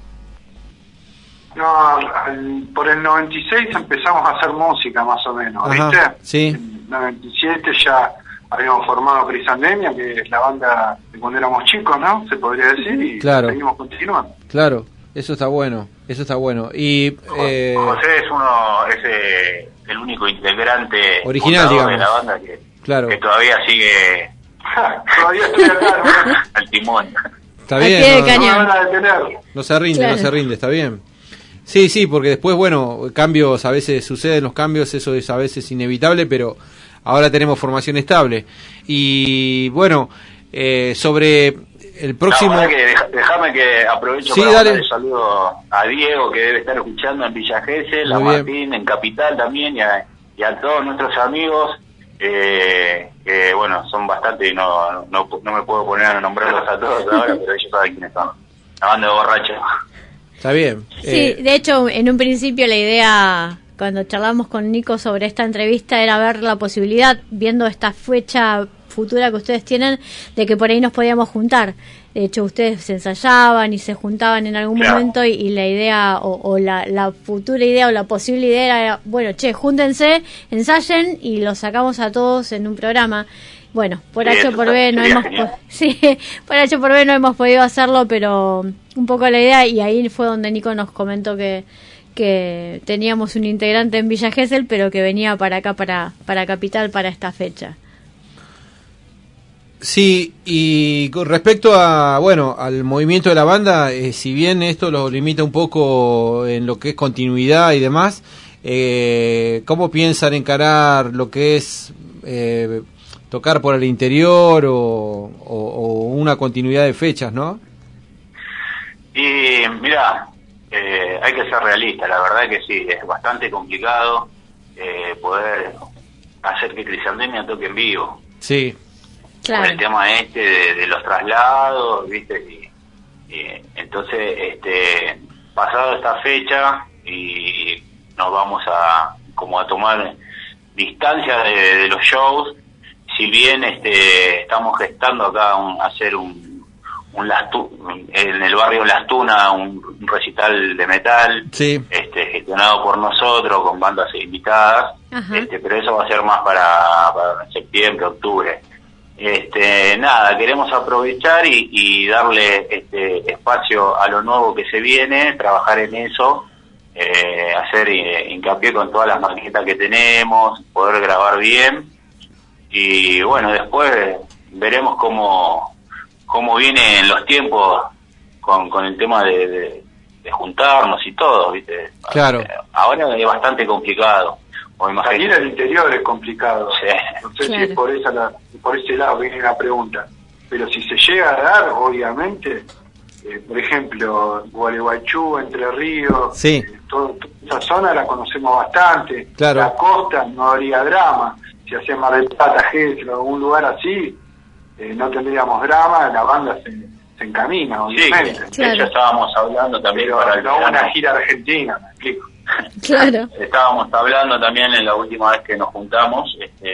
No, por el 96 empezamos a hacer música más o menos. Ajá, ¿viste? Sí. En el 97 ya habíamos formado Crisandemia, que es la banda de cuando éramos chicos, ¿no? Se podría decir, y claro, seguimos continuando. Claro, eso está bueno. Y José es el único integrante original, digamos, de la banda que todavía sigue todavía estoy acá, ¿no? al timón. Está bien, no se rinde, claro, no se rinde, está bien. Sí, porque después, bueno, cambios, a veces suceden los cambios, eso es a veces inevitable, pero ahora tenemos formación estable. Y bueno, sobre el próximo... Déjame que aprovecho para mandar un saludo a Diego, que debe estar escuchando en Villa Gesell, a Martín en Capital también, y a todos nuestros amigos, que bueno, son bastante y no me puedo poner a nombrarlos a todos ahora, pero ellos saben quiénes son. La banda de borrachos. Está bien. Sí, de hecho, en un principio la idea, cuando charlamos con Nico sobre esta entrevista, era ver la posibilidad, viendo esta fecha futura que ustedes tienen, de que por ahí nos podíamos juntar. De hecho, ustedes se ensayaban y se juntaban en algún momento y la idea, o la futura idea o la posible idea era, bueno, júntense, ensayen y los sacamos a todos en un programa. Bueno, por H por B no hemos podido hacerlo, pero un poco la idea, y ahí fue donde Nico nos comentó que teníamos un integrante en Villa Gesell, pero que venía para acá, para Capital, para esta fecha. Sí, y con respecto a, bueno, al movimiento de la banda, si bien esto lo limita un poco en lo que es continuidad y demás, ¿cómo piensan encarar lo que es tocar por el interior o una continuidad de fechas, no? Y mira, hay que ser realista, la verdad que sí, es bastante complicado poder hacer que Crisandemia toque en vivo. Sí. Claro. Por el tema de los traslados, ¿viste? Y entonces, pasado esta fecha y nos vamos a tomar distancia de los shows, si bien estamos gestando acá hacer en el barrio Las Tunas un recital de metal, sí, gestionado por nosotros con bandas invitadas, pero eso va a ser más para septiembre, octubre. Nada, queremos aprovechar y darle espacio a lo nuevo que se viene, trabajar en eso, hacer hincapié con todas las maquetas que tenemos, poder grabar bien, y bueno, después veremos cómo vienen los tiempos con el tema de juntarnos y todo, ¿viste? Claro. Ahora es bastante complicado. Salir al interior es complicado. Sí. No sé si es por ese lado viene la pregunta. Pero si se llega a dar, obviamente, por ejemplo, Gualeguaychú, Entre Ríos, sí, toda esa zona la conocemos bastante. Claro. La costa no habría drama. Si hacía Mar del Plata, Gesell, algún lugar así, no tendríamos drama, la banda se encamina, obviamente. Sí, de hecho estábamos hablando también pero para el verano. una gira argentina, me explico. Claro. Estábamos hablando también en la última vez que nos juntamos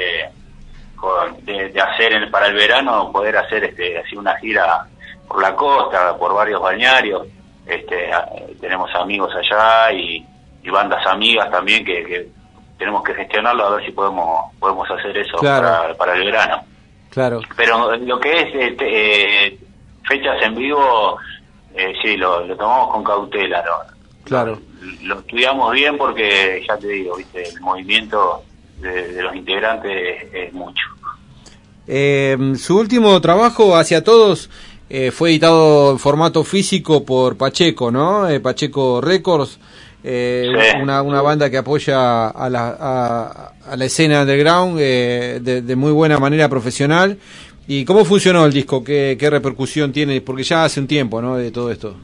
de hacer para el verano, poder hacer así una gira por la costa, por varios balnearios. Tenemos amigos allá y bandas amigas también que tenemos que gestionarlo, a ver si podemos hacer eso. Claro. para el verano. Claro. Pero lo que es fechas en vivo, sí, lo tomamos con cautela, ¿no? Claro. Lo estudiamos bien porque, ya te digo, viste, el movimiento de los integrantes es mucho. Su último trabajo, Hacia Todos, fue editado en formato físico por Pacheco, ¿no? Pacheco Records, sí. Una banda que apoya a la escena underground de muy buena manera profesional. ¿Y cómo funcionó el disco? ¿Qué repercusión tiene? Porque ya hace un tiempo, ¿no?, de todo esto.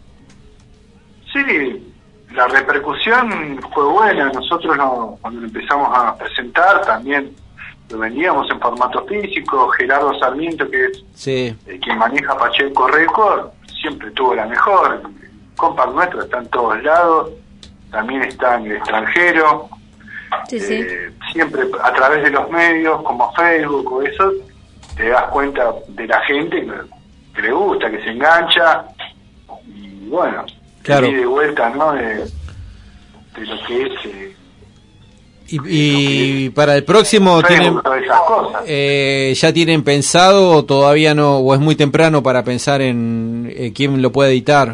Sí, la repercusión fue buena. Nosotros cuando lo empezamos a presentar también lo vendíamos en formato físico. Gerardo Sarmiento, que es quien maneja Pacheco Record, siempre tuvo la mejor. El compact nuestro está en todos lados, también está en el extranjero. Sí. Siempre a través de los medios como Facebook o eso, te das cuenta de la gente que le gusta, que se engancha, y bueno, claro, y de vuelta, ¿no? De lo que es y para el próximo tienen ya tienen pensado, o todavía no, o es muy temprano para pensar en quién lo puede editar.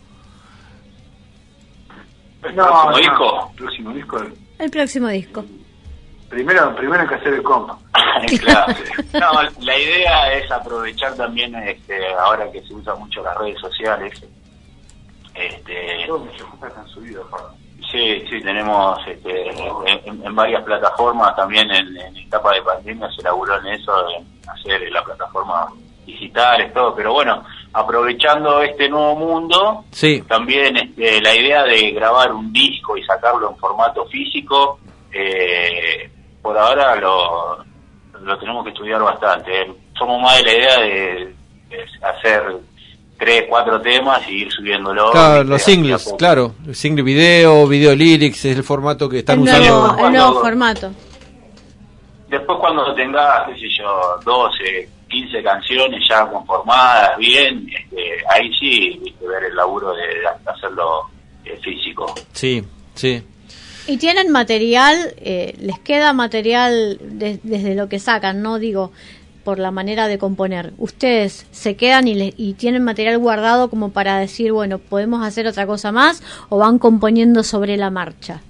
Próximo disco. El próximo disco. Primero hay que hacer el compa. Claro. No, la idea es aprovechar también ahora que se usan mucho las redes sociales. Sí, tenemos en varias plataformas, también en etapa de pandemia se laburó en eso, en hacer la plataforma digitales, todo, pero bueno, aprovechando este nuevo mundo, sí, también la idea de grabar un disco y sacarlo en formato físico, por ahora lo tenemos que estudiar bastante. Somos más de la idea de hacer 3, 4 temas y ir subiéndolo. Claro, los singles, claro, el single video lyrics es el formato que están usando. El nuevo formato. Después cuando tengas, qué sé yo, 12, 15 canciones ya conformadas bien, ahí sí, viste, ver el laburo de hacerlo físico. Sí. ¿Y tienen material, les queda material desde lo que sacan, no digo por la manera de componer? ¿Ustedes se quedan y tienen material guardado como para decir, bueno, podemos hacer otra cosa más, o van componiendo sobre la marcha?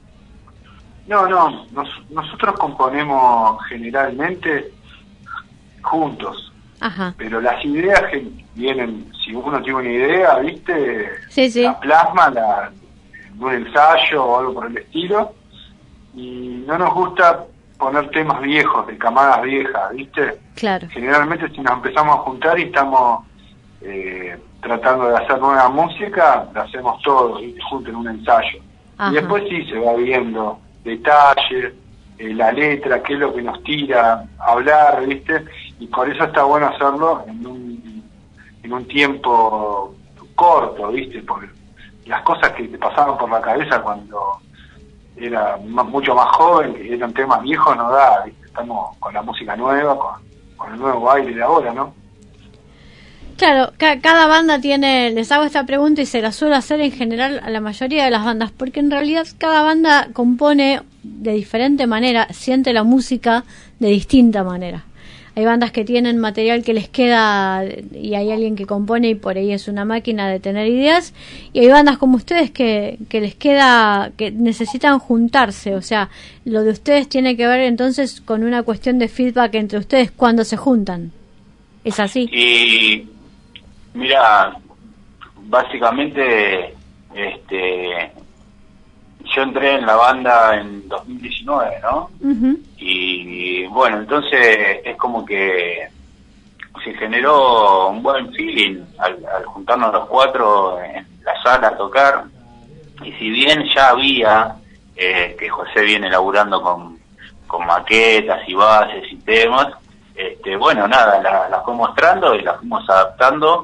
No, nosotros componemos generalmente juntos. Ajá. Pero las ideas que vienen, si uno tiene una idea, ¿viste? Sí. La plasma en un ensayo o algo por el estilo, y no nos gusta poner temas viejos, de camadas viejas, ¿viste? Claro. Generalmente si nos empezamos a juntar y estamos tratando de hacer nueva música, la hacemos todos, ¿viste? Juntos en un ensayo. Ajá. Y después sí se va viendo detalles, la letra, qué es lo que nos tira a hablar, ¿viste? Y por eso está bueno hacerlo en un tiempo corto, ¿viste? Porque las cosas que te pasaban por la cabeza cuando era mucho más joven, que eran temas viejos, no da, ¿viste? Estamos con la música nueva, con el nuevo baile de ahora, ¿no? Claro, cada banda les hago esta pregunta y se la suelo hacer en general a la mayoría de las bandas, porque en realidad cada banda compone de diferente manera, siente la música de distinta manera. Hay bandas que tienen material que les queda y hay alguien que compone y por ahí es una máquina de tener ideas, y hay bandas como ustedes que les queda, que necesitan juntarse, o sea, lo de ustedes tiene que ver entonces con una cuestión de feedback entre ustedes cuando se juntan. ¿Es así? Y mira, básicamente yo entré en la banda en 2019, ¿no? Uh-huh. Y bueno, entonces es como que se generó un buen feeling al juntarnos los cuatro en la sala a tocar. Y si bien ya había, que José viene laburando con maquetas y bases y temas, bueno, nada, la fue mostrando y la fuimos adaptando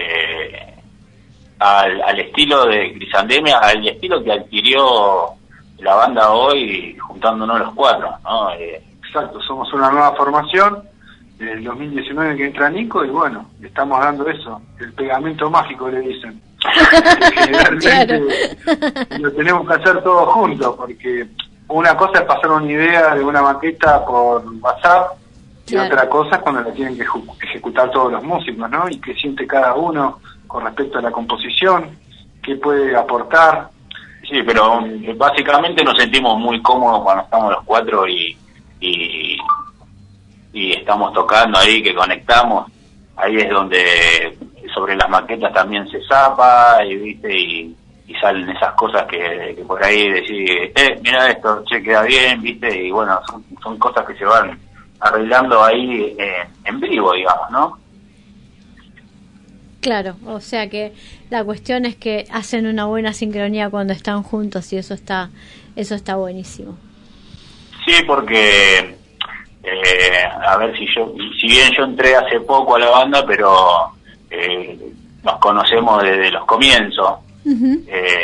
al estilo de Crisandemia, al estilo que adquirió la banda hoy juntándonos los cuatro, ¿no? Exacto, somos una nueva formación del 2019 que entra Nico y bueno, le estamos dando eso, el pegamento mágico le dicen. Generalmente lo tenemos que hacer todos juntos, porque una cosa es pasar una idea de una maqueta por WhatsApp, y otra cosa es cuando la tienen que ejecutar todos los músicos, ¿no? Y qué siente cada uno con respecto a la composición, qué puede aportar. Sí, pero básicamente nos sentimos muy cómodos cuando estamos los cuatro y estamos tocando ahí, que conectamos. Ahí es donde sobre las maquetas también se zapa y viste y salen esas cosas que por ahí decís, mira esto, che, queda bien, viste, y bueno, son cosas que se van arreglando ahí en vivo, digamos, ¿no? Claro, o sea que la cuestión es que hacen una buena sincronía cuando están juntos y eso está buenísimo. Sí, porque a ver, si bien yo entré hace poco a la banda, pero nos conocemos desde los comienzos. Uh-huh.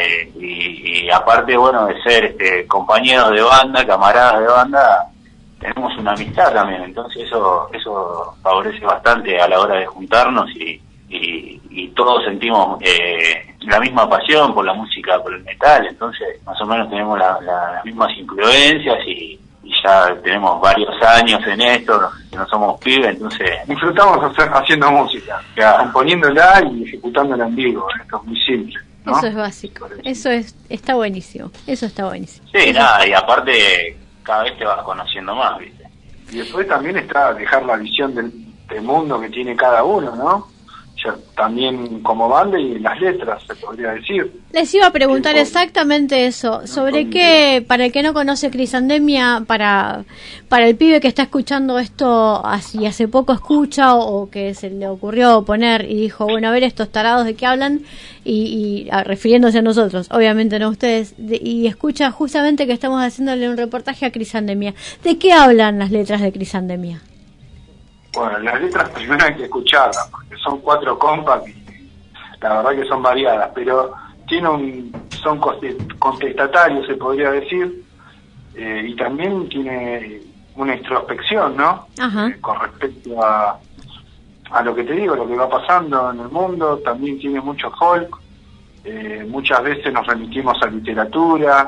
Y aparte, bueno, de ser compañeros de banda, camaradas de banda, tenemos una amistad también, entonces eso favorece bastante a la hora de juntarnos y todos sentimos la misma pasión por la música, por el metal, entonces más o menos tenemos las mismas influencias y ya tenemos varios años en esto, no somos pibes, entonces disfrutamos haciendo música, componiéndola y ejecutándola en vivo, esto es muy simple, ¿no? Eso es básico, está buenísimo, eso está buenísimo. Sí, nada, y aparte cada vez te vas conociendo más, ¿viste? Y después también está dejar la visión del mundo que tiene cada uno, ¿no? También como banda y las letras, se podría decir. Les iba a preguntar exactamente eso, sobre qué, para el que no conoce Crisandemia, para el pibe que está escuchando esto y hace poco escucha o que se le ocurrió poner y dijo, bueno, a ver estos tarados de qué hablan, y refiriéndose a nosotros, obviamente no a ustedes, y escucha justamente que estamos haciéndole un reportaje a Crisandemia. ¿De qué hablan las letras de Crisandemia? Bueno, las letras primero hay que escucharlas, porque son 4 compas y la verdad que son variadas, pero son contestatarios, se podría decir, y también tiene una introspección, ¿no? Con respecto a lo que te digo, lo que va pasando en el mundo. También tiene mucho folk, muchas veces nos remitimos a literatura,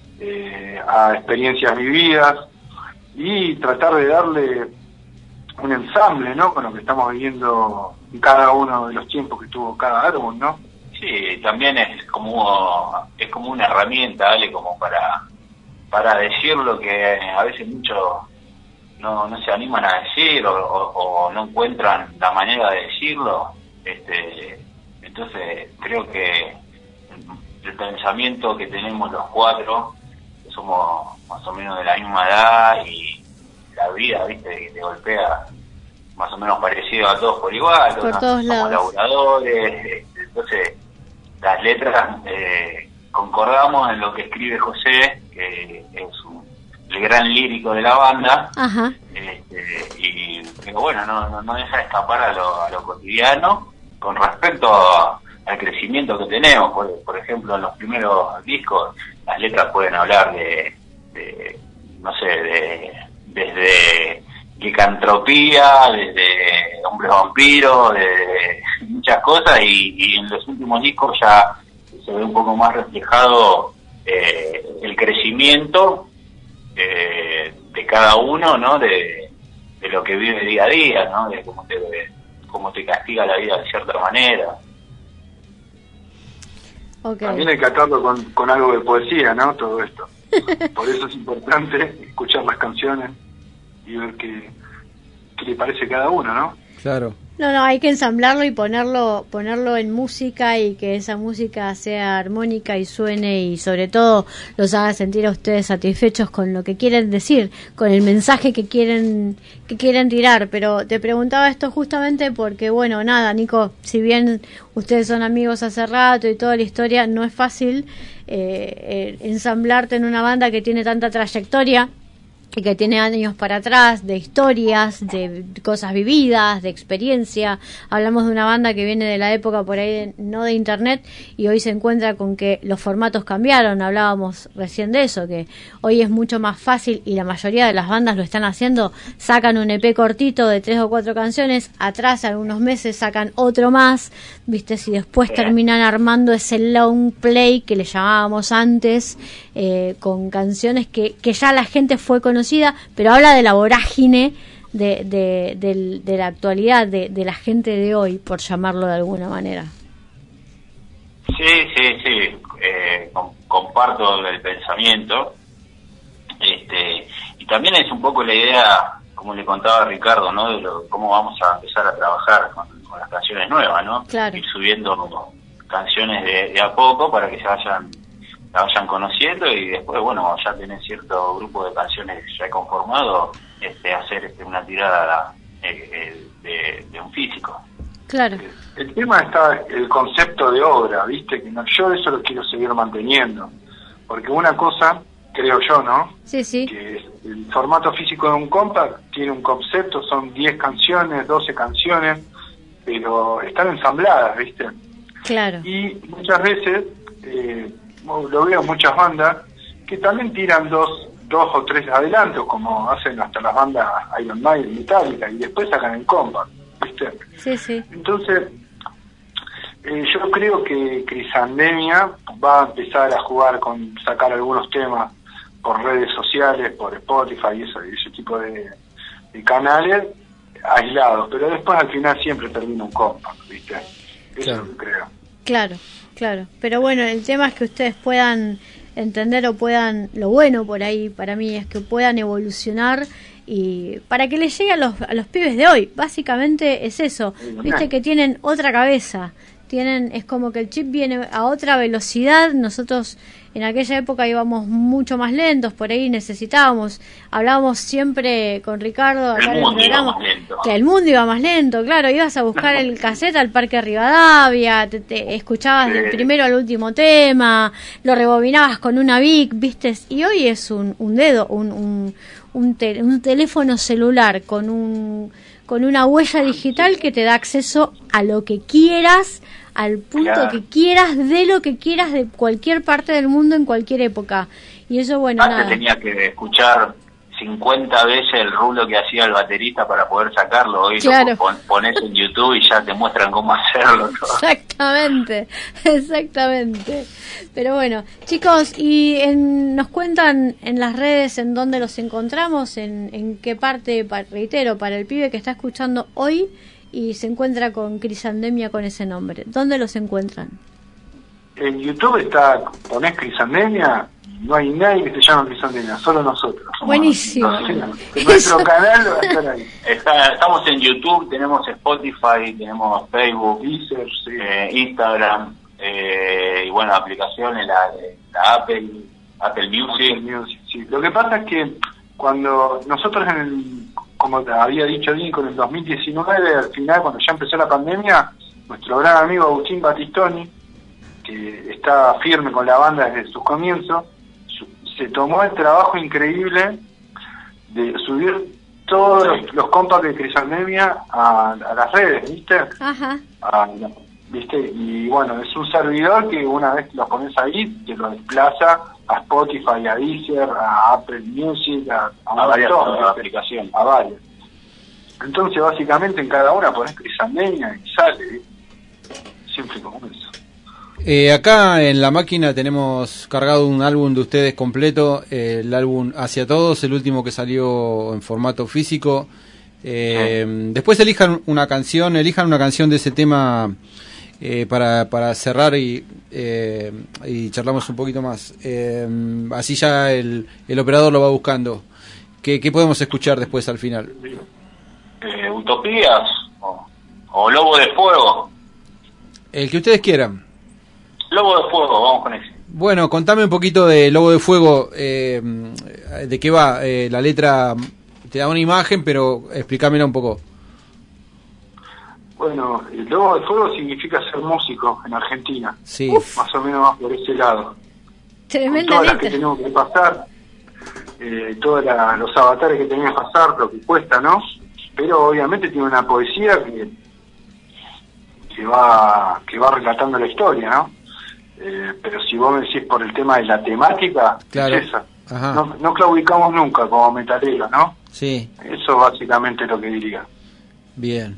a experiencias vividas, y tratar de darle un ensamble, ¿no? Con lo que estamos viviendo en cada uno de los tiempos que tuvo cada álbum, ¿no? Sí, también es como una herramienta, ¿vale? Como para decir lo que a veces no se animan a decir o no encuentran la manera de decirlo. Entonces creo que el pensamiento que tenemos los cuatro, que somos más o menos de la misma edad, y la vida, viste, que te golpea más o menos parecido a todos por igual, por todos lados, somos laburadores, entonces las letras concordamos en lo que escribe José, que es el gran lírico de la banda. Ajá. Pero bueno, no deja escapar a lo cotidiano con respecto al crecimiento que tenemos. Por ejemplo, en los primeros discos las letras pueden hablar de no sé, desde licantropía, desde hombres vampiros, de muchas cosas, y en los últimos discos ya se ve un poco más reflejado el crecimiento de cada uno, ¿no? De lo que vive día a día, ¿no? De cómo te castiga la vida de cierta manera. Okay. También hay que atarlo con algo de poesía, ¿no? Todo esto. Por eso es importante escuchar las canciones y ver qué le parece a cada uno, ¿no? Claro. No, hay que ensamblarlo y ponerlo en música, y que esa música sea armónica y suene, y sobre todo los haga sentir a ustedes satisfechos con lo que quieren decir, con el mensaje que quieren tirar. Pero te preguntaba esto justamente porque, bueno, nada, Nico, si bien ustedes son amigos hace rato y toda la historia, no es fácil ensamblarte en una banda que tiene tanta trayectoria y que tiene años para atrás, de historias, de cosas vividas, de experiencia. Hablamos de una banda que viene de la época por ahí no de internet, y hoy se encuentra con que los formatos cambiaron. Hablábamos recién de eso, que hoy es mucho más fácil, y la mayoría de las bandas lo están haciendo. Sacan un EP cortito de 3 o 4 canciones, atrás algunos meses sacan otro más, viste, si después terminan armando ese long play que le llamábamos antes, con canciones que ya la gente fue conocida, pero habla de la vorágine de la actualidad, de la gente de hoy, por llamarlo de alguna manera. Sí, comparto el pensamiento, y también es un poco la idea, como le contaba a Ricardo, ¿no? De cómo vamos a empezar a trabajar con las canciones nuevas, ¿no? Claro. Ir subiendo canciones de a poco para que la vayan conociendo, y después, bueno, ya tenés cierto grupo de canciones ya conformado, hacer una tirada de un físico. Claro. El tema está el concepto de obra, ¿viste? Que yo eso lo quiero seguir manteniendo, porque una cosa, creo yo, ¿no? Sí. Que el formato físico de un compact tiene un concepto, son 10 canciones, 12 canciones, pero están ensambladas, ¿viste? Claro. Y muchas veces lo veo en muchas bandas que también tiran dos o tres adelantos, como hacen hasta las bandas Iron Maiden, Metallica, y después sacan el compact, ¿viste? Sí. Entonces, yo creo que Crisandemia va a empezar a jugar con sacar algunos temas por redes sociales, por Spotify y ese tipo de canales aislados, pero después al final siempre termina un compact, ¿viste? Eso es lo que creo. Claro, pero bueno, el tema es que ustedes puedan entender, o puedan, lo bueno por ahí para mí es que puedan evolucionar, y para que les llegue a los pibes de hoy. Básicamente es eso, viste, que tienen otra cabeza, es como que el chip viene a otra velocidad. Nosotros en aquella época íbamos mucho más lentos, por ahí hablábamos siempre con Ricardo acá en el programa, que el mundo iba más lento. Claro, ibas a buscar el cassette al Parque Rivadavia, te escuchabas del primero al último tema, lo rebobinabas con una Vic, viste, y hoy es un dedo, un teléfono celular con una huella digital que te da acceso a lo que quieras, al punto que quieras, de lo que quieras, de cualquier parte del mundo, en cualquier época. Y eso, bueno, antes tenía que escuchar 50 veces el rulo que hacía el baterista para poder sacarlo. Hoy lo pones en YouTube y ya te muestran cómo hacerlo todo. Exactamente. Pero bueno, chicos, y nos cuentan en las redes en dónde los encontramos, en qué parte, reitero, para el pibe que está escuchando hoy y se encuentra con Crisandemia con ese nombre. ¿Dónde los encuentran? En YouTube ponés Crisandemia no hay nadie que se llame Crisandemia, solo nosotros. Buenísimo. Nuestro canal va a estar ahí. Estamos en YouTube, tenemos Spotify, tenemos Facebook, Deezer, sí. Instagram, y bueno, aplicaciones, la Apple Music. Sí. Lo que pasa es que cuando nosotros como te había dicho Nico, en el 2019, al final, cuando ya empezó la pandemia, nuestro gran amigo Agustín Battistoni, que está firme con la banda desde sus comienzos, se tomó el trabajo increíble de subir todos los compas de Crisandemia a las redes, ¿viste? Ajá. ¿Viste? Y bueno, es un servidor que una vez que lo pones ahí, te lo desplaza a Spotify, a Deezer, a Apple Music, a varias montón, aplicaciones. a varias. Entonces, básicamente, en cada una pones Crisandemia y sale, ¿viste? Siempre como eso. Acá en la máquina tenemos cargado un álbum de ustedes completo, el álbum Hacia Todos, el último que salió en formato físico. Después elijan una canción de ese tema para cerrar y charlamos un poquito más. Así ya el operador lo va buscando. ¿Qué podemos escuchar después al final? Utopías o Lobo de Fuego. El que ustedes quieran. Lobo de Fuego, vamos con ese. Bueno, contame un poquito de Lobo de Fuego, de qué va. La letra te da una imagen, pero explícamela un poco. Bueno, el Lobo de Fuego significa ser músico en Argentina. Sí. Más o menos por ese lado. Tremenda Todas las letra. que tenemos que pasar, todos los avatares que tenemos que pasar, lo que cuesta, ¿no? Pero obviamente tiene una poesía que va relatando la historia, ¿no? Pero si vos me decís por el tema de la temática, claro. Es esa. Ajá. No claudicamos nunca como metaleros, ¿no? Sí. Eso básicamente es lo que diría. Bien.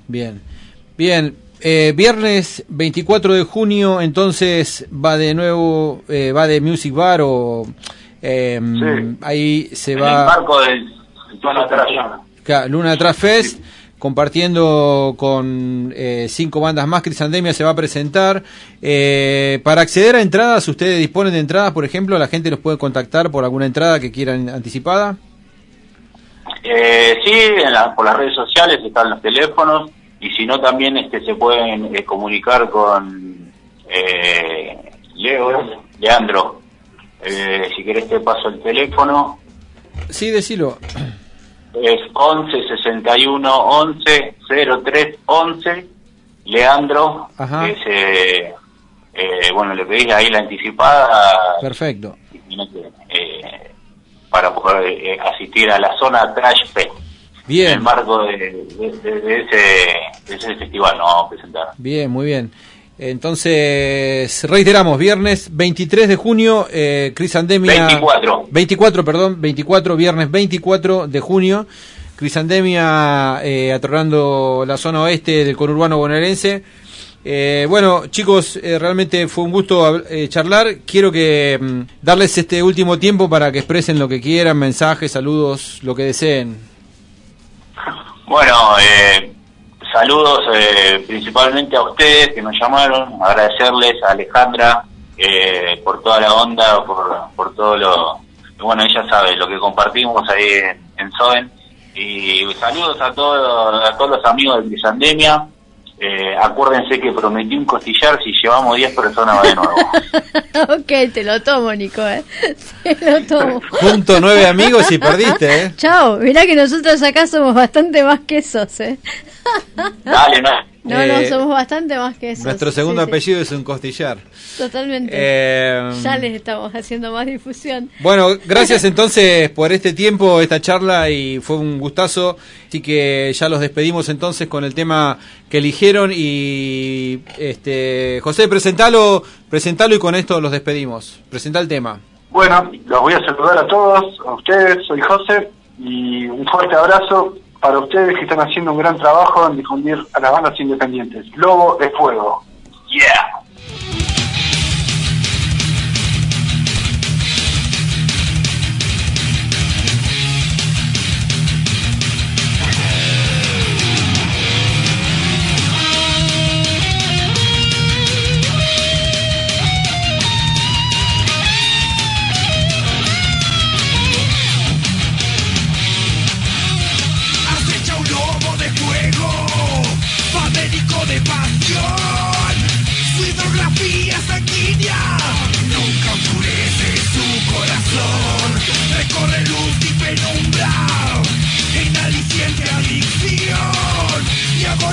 Viernes 24 de junio, entonces va de nuevo, va de Music Bar o Sí. ahí se En va. el marco del Luna Trash. Luna Trash Fest, compartiendo con 5 bandas más. Crisandemia se va a presentar. Para acceder a entradas, ¿ustedes disponen de entradas, por ejemplo? ¿La gente los puede contactar por alguna entrada que quieran anticipada? Sí, por las redes sociales están los teléfonos, y si no también se pueden comunicar con Leandro. Si querés te paso el teléfono. Sí, decilo. Es 11 61 11 03 11. Leandro. Ajá. Bueno, le pedís ahí la anticipada. Perfecto. Para poder asistir a la zona Trash Fest. Bien. En el marco de ese festival nos vamos a presentar. Bien, muy bien. Entonces, reiteramos, viernes 23 de junio, Crisandemia... 24, viernes 24 de junio, Crisandemia atronando la zona oeste del conurbano bonaerense. Bueno, chicos, realmente fue un gusto charlar. Quiero que darles este último tiempo para que expresen lo que quieran, mensajes, saludos, lo que deseen. Bueno, saludos principalmente a ustedes que nos llamaron, agradecerles a Alejandra por toda la onda, por todo lo... Bueno, ella sabe lo que compartimos ahí en Soen. Y saludos a todos los amigos de Crisandemia. Acuérdense que prometí un costillar, si llevamos 10 personas va de nuevo. Ok, te lo tomo, Nico, te lo tomo. Junto 9 amigos y perdiste, Chao, mirá que nosotros acá somos bastante más que esos, Dale, no. No, somos bastante más que esos. Nuestro segundo apellido es un costillar. Totalmente. Ya les estamos haciendo más difusión. Bueno, gracias entonces por este tiempo, esta charla, y fue un gustazo. Así que ya los despedimos entonces con el tema que eligieron. Y José, presentalo y con esto los despedimos. Presenta el tema. Bueno, los voy a saludar a todos, a ustedes, soy José, y un fuerte abrazo para ustedes que están haciendo un gran trabajo en difundir a las bandas independientes. Lobo de Fuego. Yeah.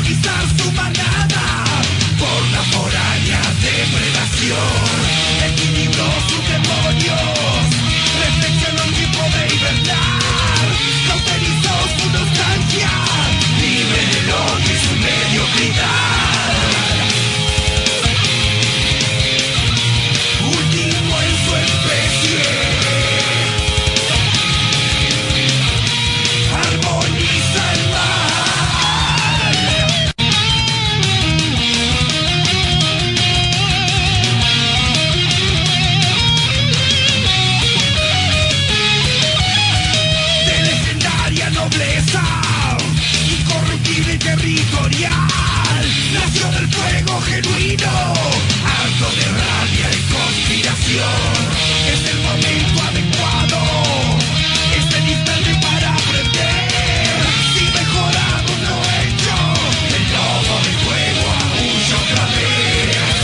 conquistar su manada por la foránea depredación. Equilibró sus demonios, reflexionó el tiempo de hibernar, cauterizó su nostalgia, libre del odio y su mediocridad. Último en su especie, armoniza el mal. De legendaria nobleza, incorruptible y territorial, nació del fuego genuino, harto de rabia y conspiración. Es el momento adecuado, es el instante para aprender. Si mejoramos lo hecho, el lobo de fuego aúlla otra vez.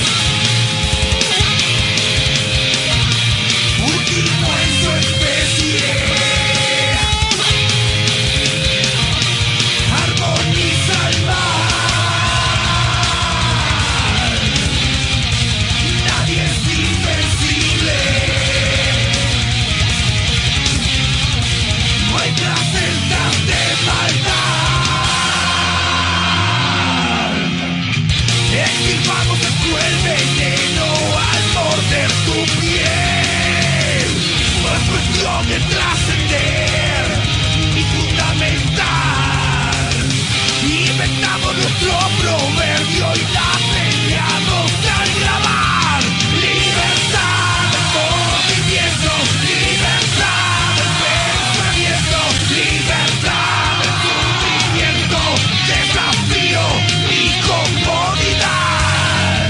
Último en su especie, armoniza el mal. Nadie es invencible, no hay placentas de maldad. Extirpamos el cruel veneno al morder tu piel. No es cuestión de trascender y fundamental. Inventamos nuestro proverbio y la peleamos al grabar. Libertad del movimiento, libertad del pensamiento, libertad del sufrimiento, desafío y comodidad.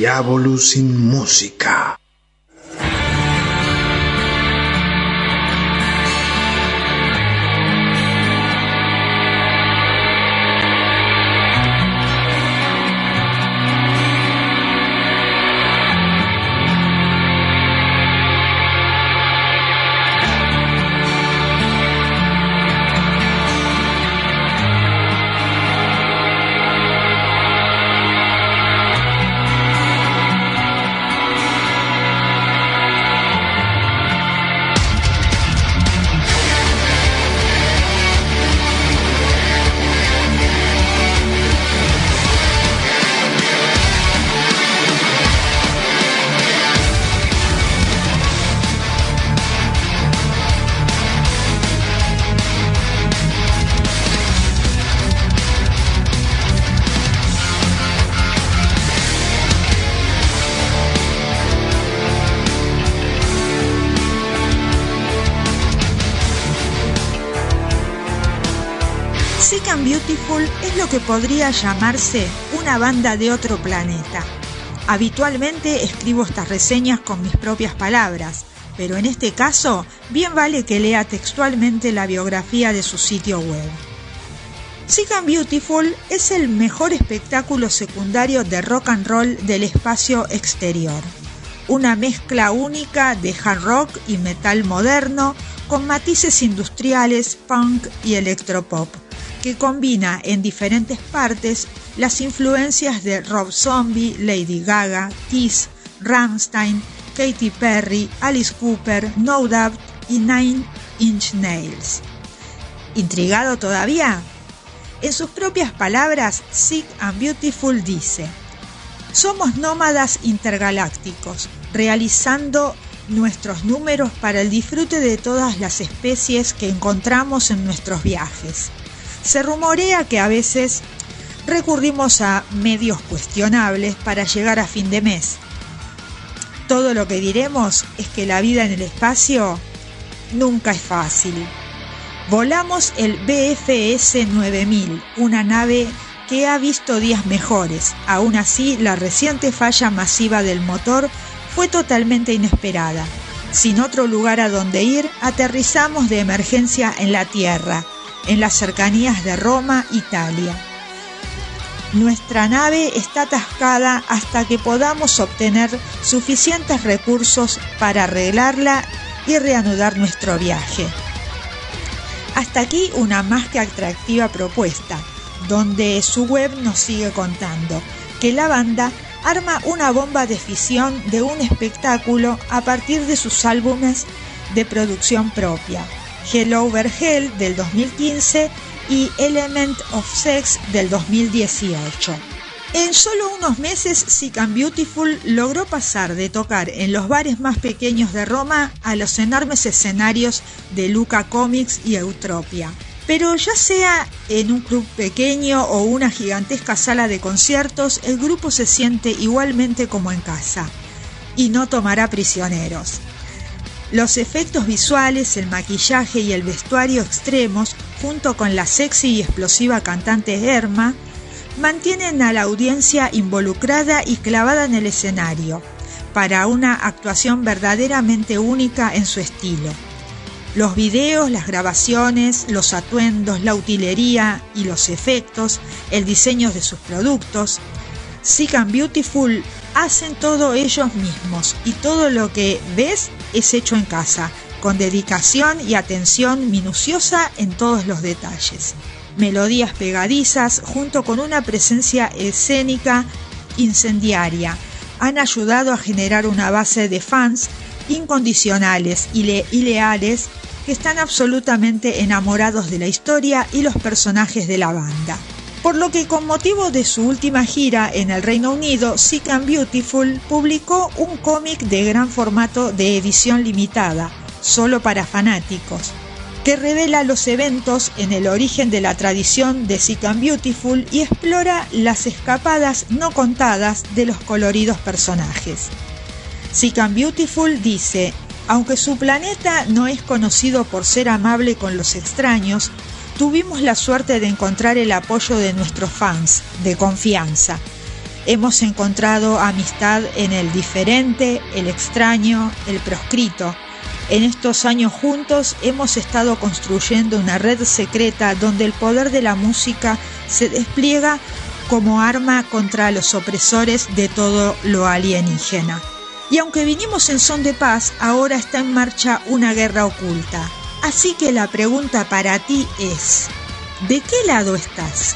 Diablo sin música. Beautiful es lo que podría llamarse una banda de otro planeta. Habitualmente escribo estas reseñas con mis propias palabras, pero en este caso bien vale que lea textualmente la biografía de su sitio web. Sick and Beautiful es el mejor espectáculo secundario de rock and roll del espacio exterior. Una mezcla única de hard rock y metal moderno con matices industriales, punk y electropop, que combina en diferentes partes las influencias de Rob Zombie, Lady Gaga, Kiss, Rammstein, Katy Perry, Alice Cooper, No Doubt y Nine Inch Nails. ¿Intrigado todavía? En sus propias palabras, Sick and Beautiful dice: somos nómadas intergalácticos, realizando nuestros números para el disfrute de todas las especies que encontramos en nuestros viajes. Se rumorea que a veces recurrimos a medios cuestionables para llegar a fin de mes. Todo lo que diremos es que la vida en el espacio nunca es fácil. Volamos el BFS 9000, una nave que ha visto días mejores. Aún así, la reciente falla masiva del motor fue totalmente inesperada. Sin otro lugar a donde ir, aterrizamos de emergencia en la Tierra, en las cercanías de Roma, Italia. Nuestra nave está atascada hasta que podamos obtener suficientes recursos para arreglarla y reanudar nuestro viaje. Hasta aquí una más que atractiva propuesta, donde su web nos sigue contando que la banda arma una bomba de ficción de un espectáculo a partir de sus álbumes de producción propia, Hell Over Hell del 2015 y Element of Sex del 2018. En solo unos meses, Sick and Beautiful logró pasar de tocar en los bares más pequeños de Roma a los enormes escenarios de Luca Comics y Eutropia. Pero ya sea en un club pequeño o una gigantesca sala de conciertos, el grupo se siente igualmente como en casa y no tomará prisioneros. Los efectos visuales, el maquillaje y el vestuario extremos, junto con la sexy y explosiva cantante Erma, mantienen a la audiencia involucrada y clavada en el escenario, para una actuación verdaderamente única en su estilo. Los videos, las grabaciones, los atuendos, la utilería y los efectos, el diseño de sus productos, Sick and Beautiful hacen todo ellos mismos y todo lo que ves es hecho en casa, con dedicación y atención minuciosa en todos los detalles. Melodías pegadizas junto con una presencia escénica incendiaria han ayudado a generar una base de fans incondicionales y leales que están absolutamente enamorados de la historia y los personajes de la banda. Por lo que con motivo de su última gira en el Reino Unido, Sick and Beautiful publicó un cómic de gran formato de edición limitada, solo para fanáticos, que revela los eventos en el origen de la tradición de Sick and Beautiful y explora las escapadas no contadas de los coloridos personajes. Sick and Beautiful dice: aunque su planeta no es conocido por ser amable con los extraños, tuvimos la suerte de encontrar el apoyo de nuestros fans, de confianza. Hemos encontrado amistad en el diferente, el extraño, el proscrito. En estos años juntos hemos estado construyendo una red secreta donde el poder de la música se despliega como arma contra los opresores de todo lo alienígena. Y aunque vinimos en son de paz, ahora está en marcha una guerra oculta. Así que la pregunta para ti es, ¿de qué lado estás?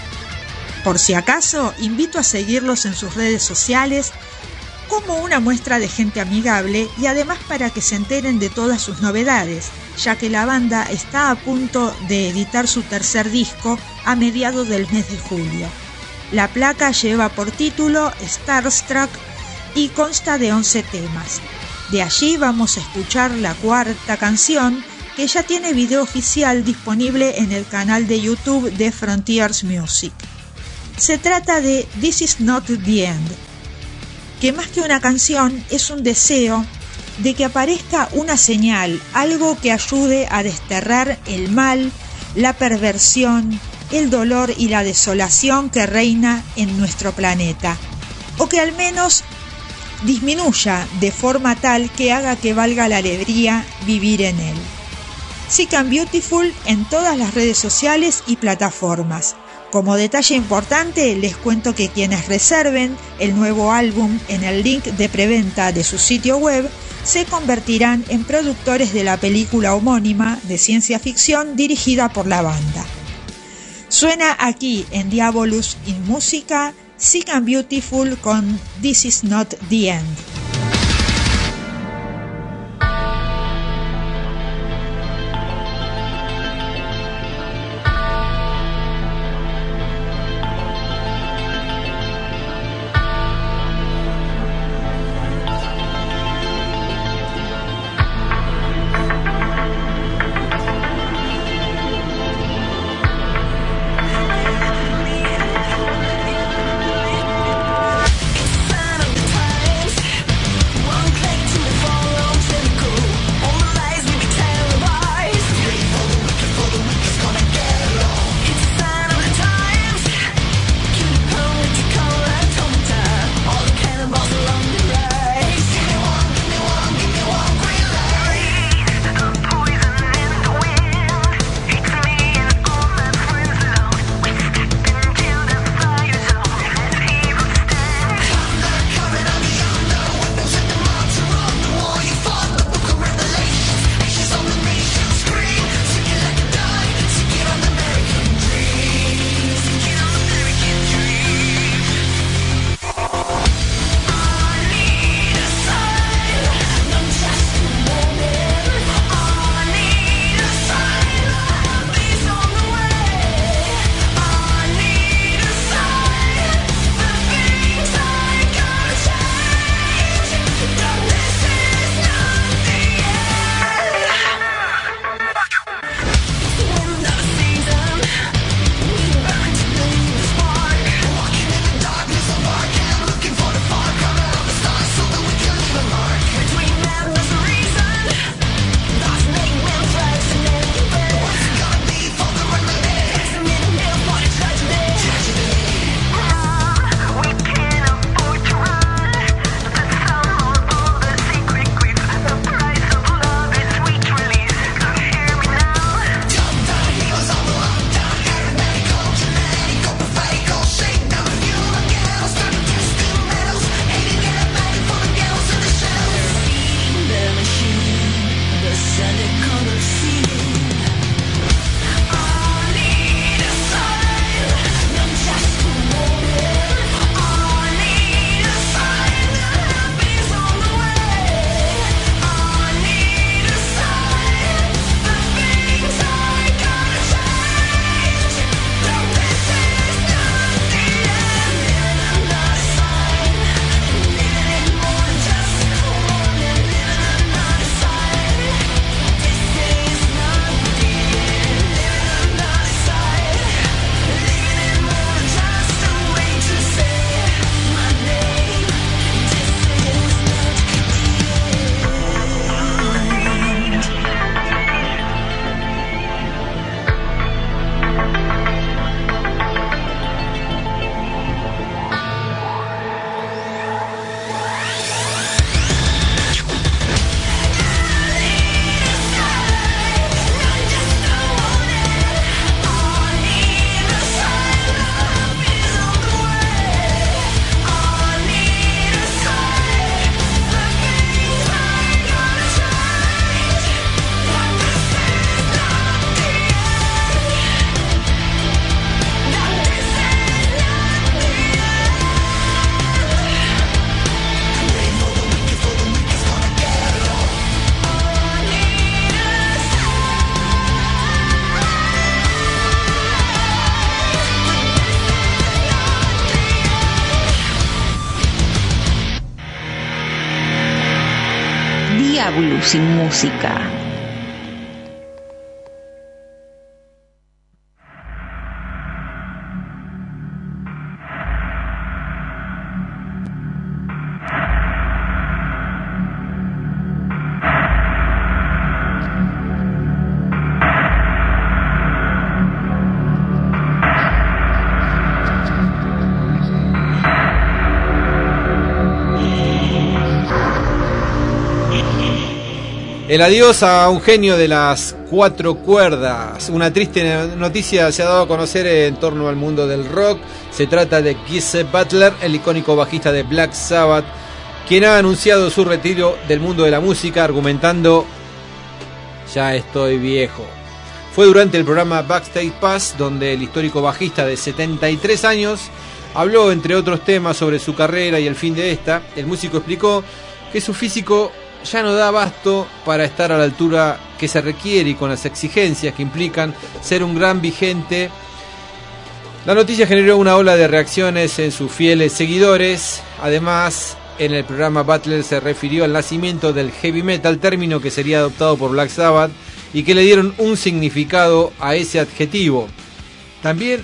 Por si acaso, invito a seguirlos en sus redes sociales como una muestra de gente amigable y además para que se enteren de todas sus novedades, ya que la banda está a punto de editar su tercer disco a mediados del mes de julio. La placa lleva por título Starstruck y consta de 11 temas. De allí vamos a escuchar la cuarta canción, que ya tiene video oficial disponible en el canal de YouTube de Frontiers Music. Se trata de This Is Not The End, que más que una canción es un deseo de que aparezca una señal, algo que ayude a desterrar el mal, la perversión, el dolor y la desolación que reina en nuestro planeta, o que al menos disminuya de forma tal que haga que valga la alegría vivir en él. Sick and Beautiful en todas las redes sociales y plataformas. Como detalle importante, les cuento que quienes reserven el nuevo álbum en el link de preventa de su sitio web se convertirán en productores de la película homónima de ciencia ficción dirigida por la banda. Suena aquí en Diabolus in Musica, Sick and Beautiful con This Is Not The End. Sign of the times. Fabulous sin música. El adiós a un genio de las cuatro cuerdas. Una triste noticia se ha dado a conocer en torno al mundo del rock. Se trata de Geezer Butler, el icónico bajista de Black Sabbath, quien ha anunciado su retiro del mundo de la música argumentando: ya estoy viejo. Fue durante el programa Backstage Pass donde el histórico bajista de 73 años habló, entre otros temas, sobre su carrera y el fin de esta. El músico explicó que su físico ya no da abasto para estar a la altura que se requiere y con las exigencias que implican ser un gran vigente. La noticia generó una ola de reacciones en sus fieles seguidores. Además, en el programa Butler se refirió al nacimiento del heavy metal, término que sería adoptado por Black Sabbath y que le dieron un significado a ese adjetivo. También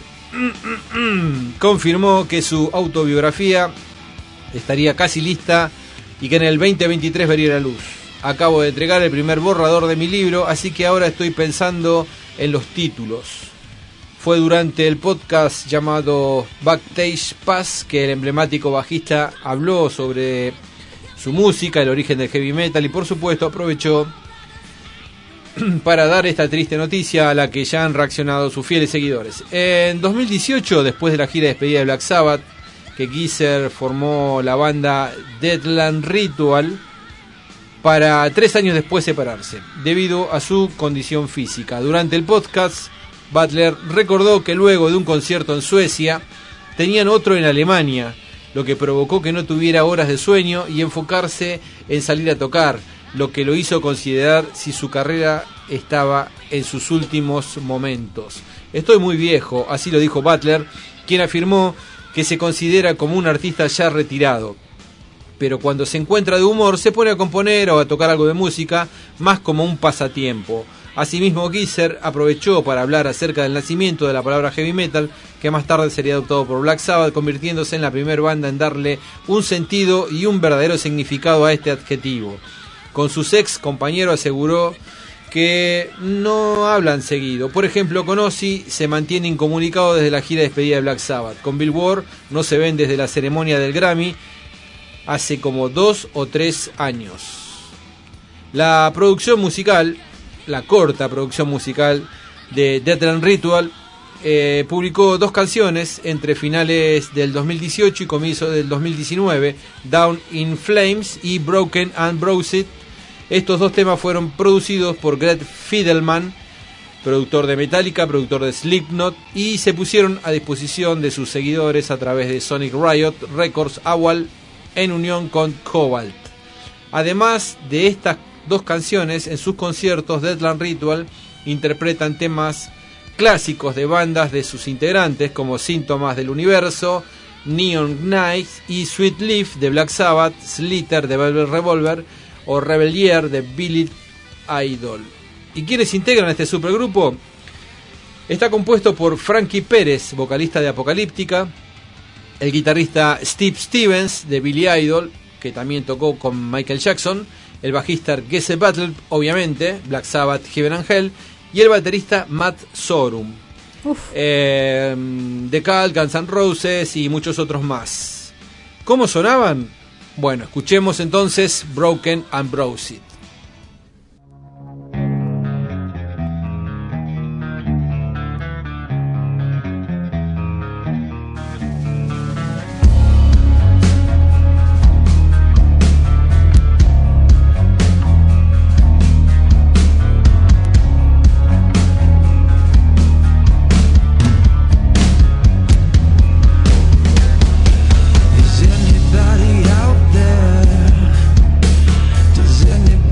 confirmó que su autobiografía estaría casi lista y que en el 2023 vería la luz. Acabo de entregar el primer borrador de mi libro, así que ahora estoy pensando en los títulos. Fue durante el podcast llamado Backstage Pass que el emblemático bajista habló sobre su música, el origen del heavy metal y por supuesto aprovechó para dar esta triste noticia a la que ya han reaccionado sus fieles seguidores. En 2018, después de la gira de despedida de Black Sabbath, que Geezer formó la banda Deadland Ritual para 3 años después separarse, debido a su condición física. Durante el podcast, Butler recordó que luego de un concierto en Suecia, tenían otro en Alemania, lo que provocó que no tuviera horas de sueño y enfocarse en salir a tocar, lo que lo hizo considerar si su carrera estaba en sus últimos momentos. Estoy muy viejo, así lo dijo Butler, quien afirmó que se considera como un artista ya retirado, pero cuando se encuentra de humor se pone a componer o a tocar algo de música, más como un pasatiempo. Asimismo, Geezer aprovechó para hablar acerca del nacimiento de la palabra heavy metal, que más tarde sería adoptado por Black Sabbath, convirtiéndose en la primera banda en darle un sentido y un verdadero significado a este adjetivo. Con sus ex compañeros aseguró que no hablan seguido. Por ejemplo, con Ozzy se mantiene incomunicado desde la gira de despedida de Black Sabbath. Con Bill Ward no se ven desde la ceremonia del Grammy hace como 2 o 3 años. La producción musical, la corta producción musical de Deadland Ritual, publicó 2 canciones entre finales del 2018 y comienzo del 2019, Down in Flames y Broken and Bruised. Estos 2 temas fueron producidos por Greg Fidelman, productor de Metallica, productor de Slipknot, y se pusieron a disposición de sus seguidores a través de Sonic Riot Records AWAL en unión con Cobalt. Además de estas 2 canciones, en sus conciertos Deadland Ritual interpretan temas clásicos de bandas de sus integrantes como Síntomas del Universo, Neon Night y Sweet Leaf de Black Sabbath, Slither de Velvet Revolver o Rebel Year de Billy Idol. ¿Y quiénes integran este supergrupo? Está compuesto por Frankie Pérez, vocalista de Apocalíptica, el guitarrista Steve Stevens de Billy Idol, que también tocó con Michael Jackson, el bajista Geezer Butler, obviamente, Black Sabbath, Heaven and Hell, y el baterista Matt Sorum, The Cult, Guns N' Roses y muchos otros más. ¿Cómo sonaban? Bueno, escuchemos entonces Broken and Bruised. Does anybody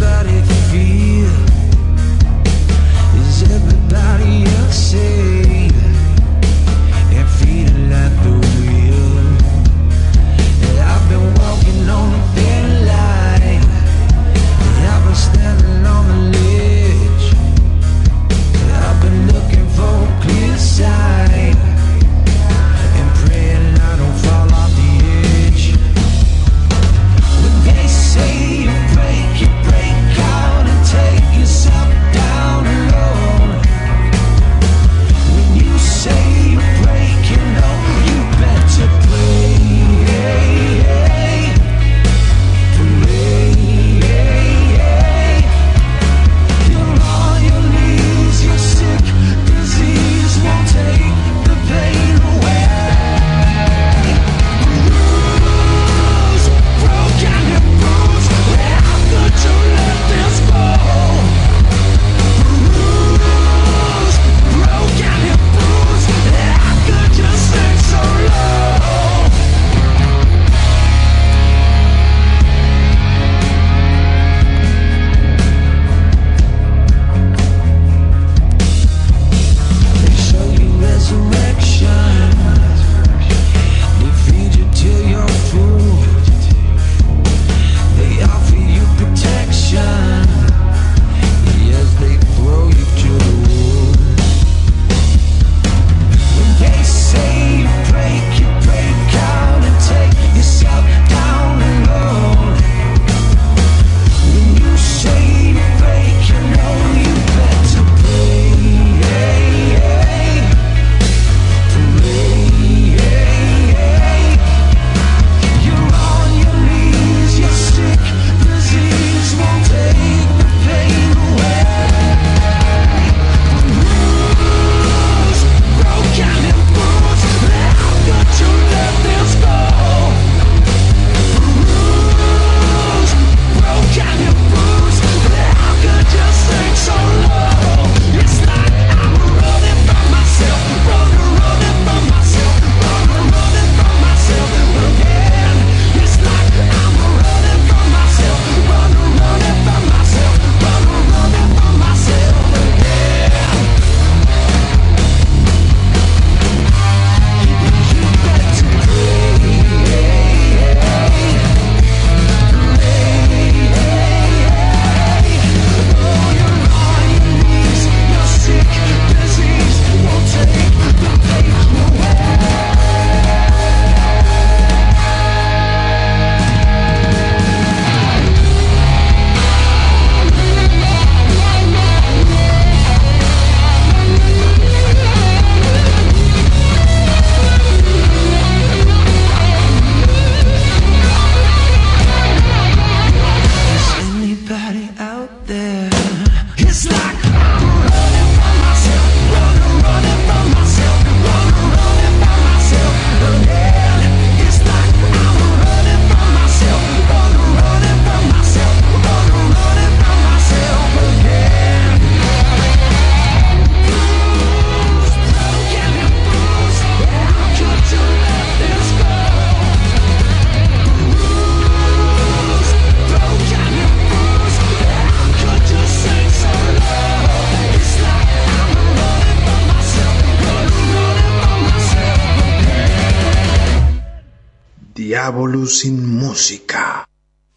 Diablo sin música.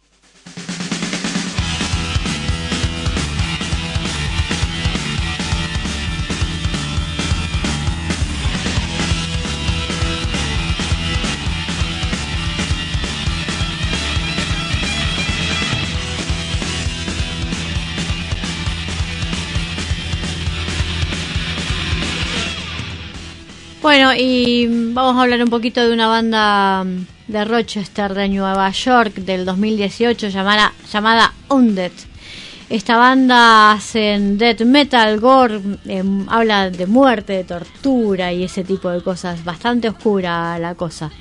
Bueno, y vamos a hablar un poquito de una banda de Rochester, de Nueva York, del 2018, llamada Undead. Esta banda hacen death metal, gore, habla de muerte, de tortura y ese tipo de cosas. Bastante oscura la cosa.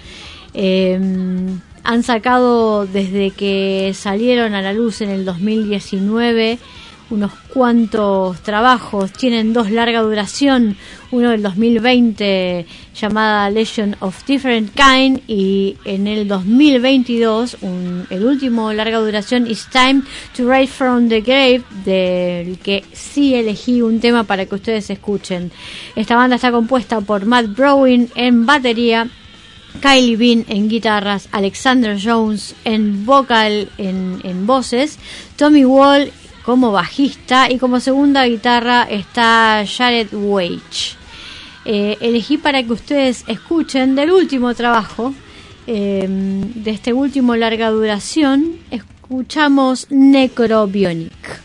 Han sacado, desde que salieron a la luz en el 2019, unos cuantos trabajos. Tienen 2 larga duración, uno del 2020 llamada Legion of Different Kind, y en el 2022 el último larga duración, It's Time to Rise from the Grave, del que sí elegí un tema para que ustedes escuchen. Esta banda está compuesta por Matt Browning en batería, Kylie Bean en guitarras, Alexander Jones en vocal, en voces, Tommy Wall como bajista, y como segunda guitarra está Jared Wage. Elegí para que ustedes escuchen del último trabajo, de este último larga duración, escuchamos Necrobionic.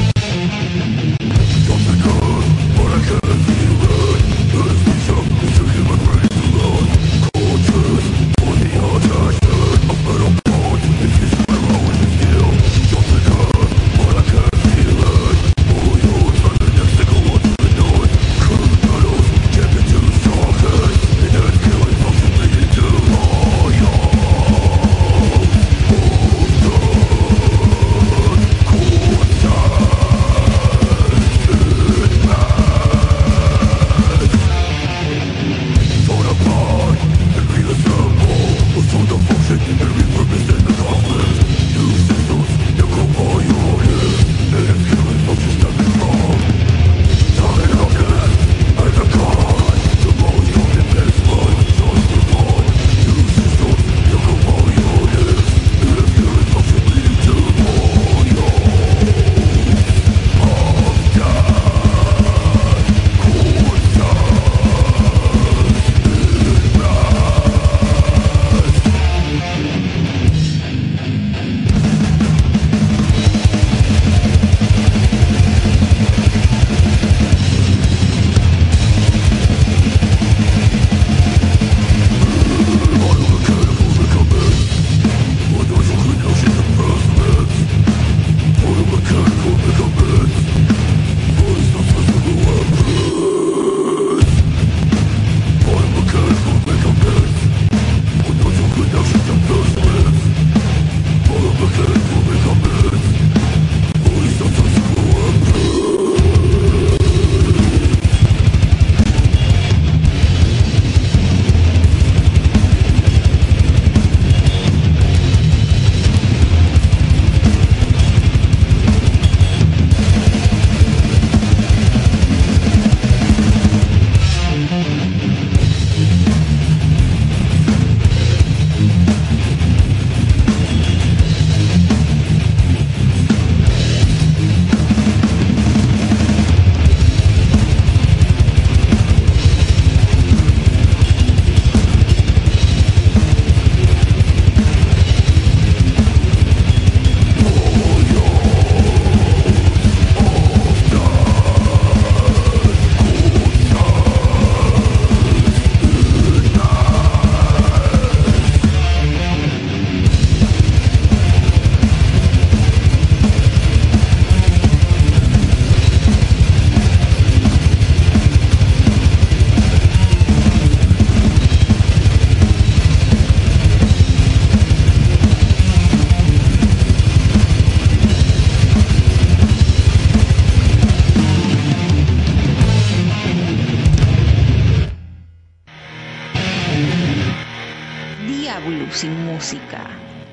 Por acá, música.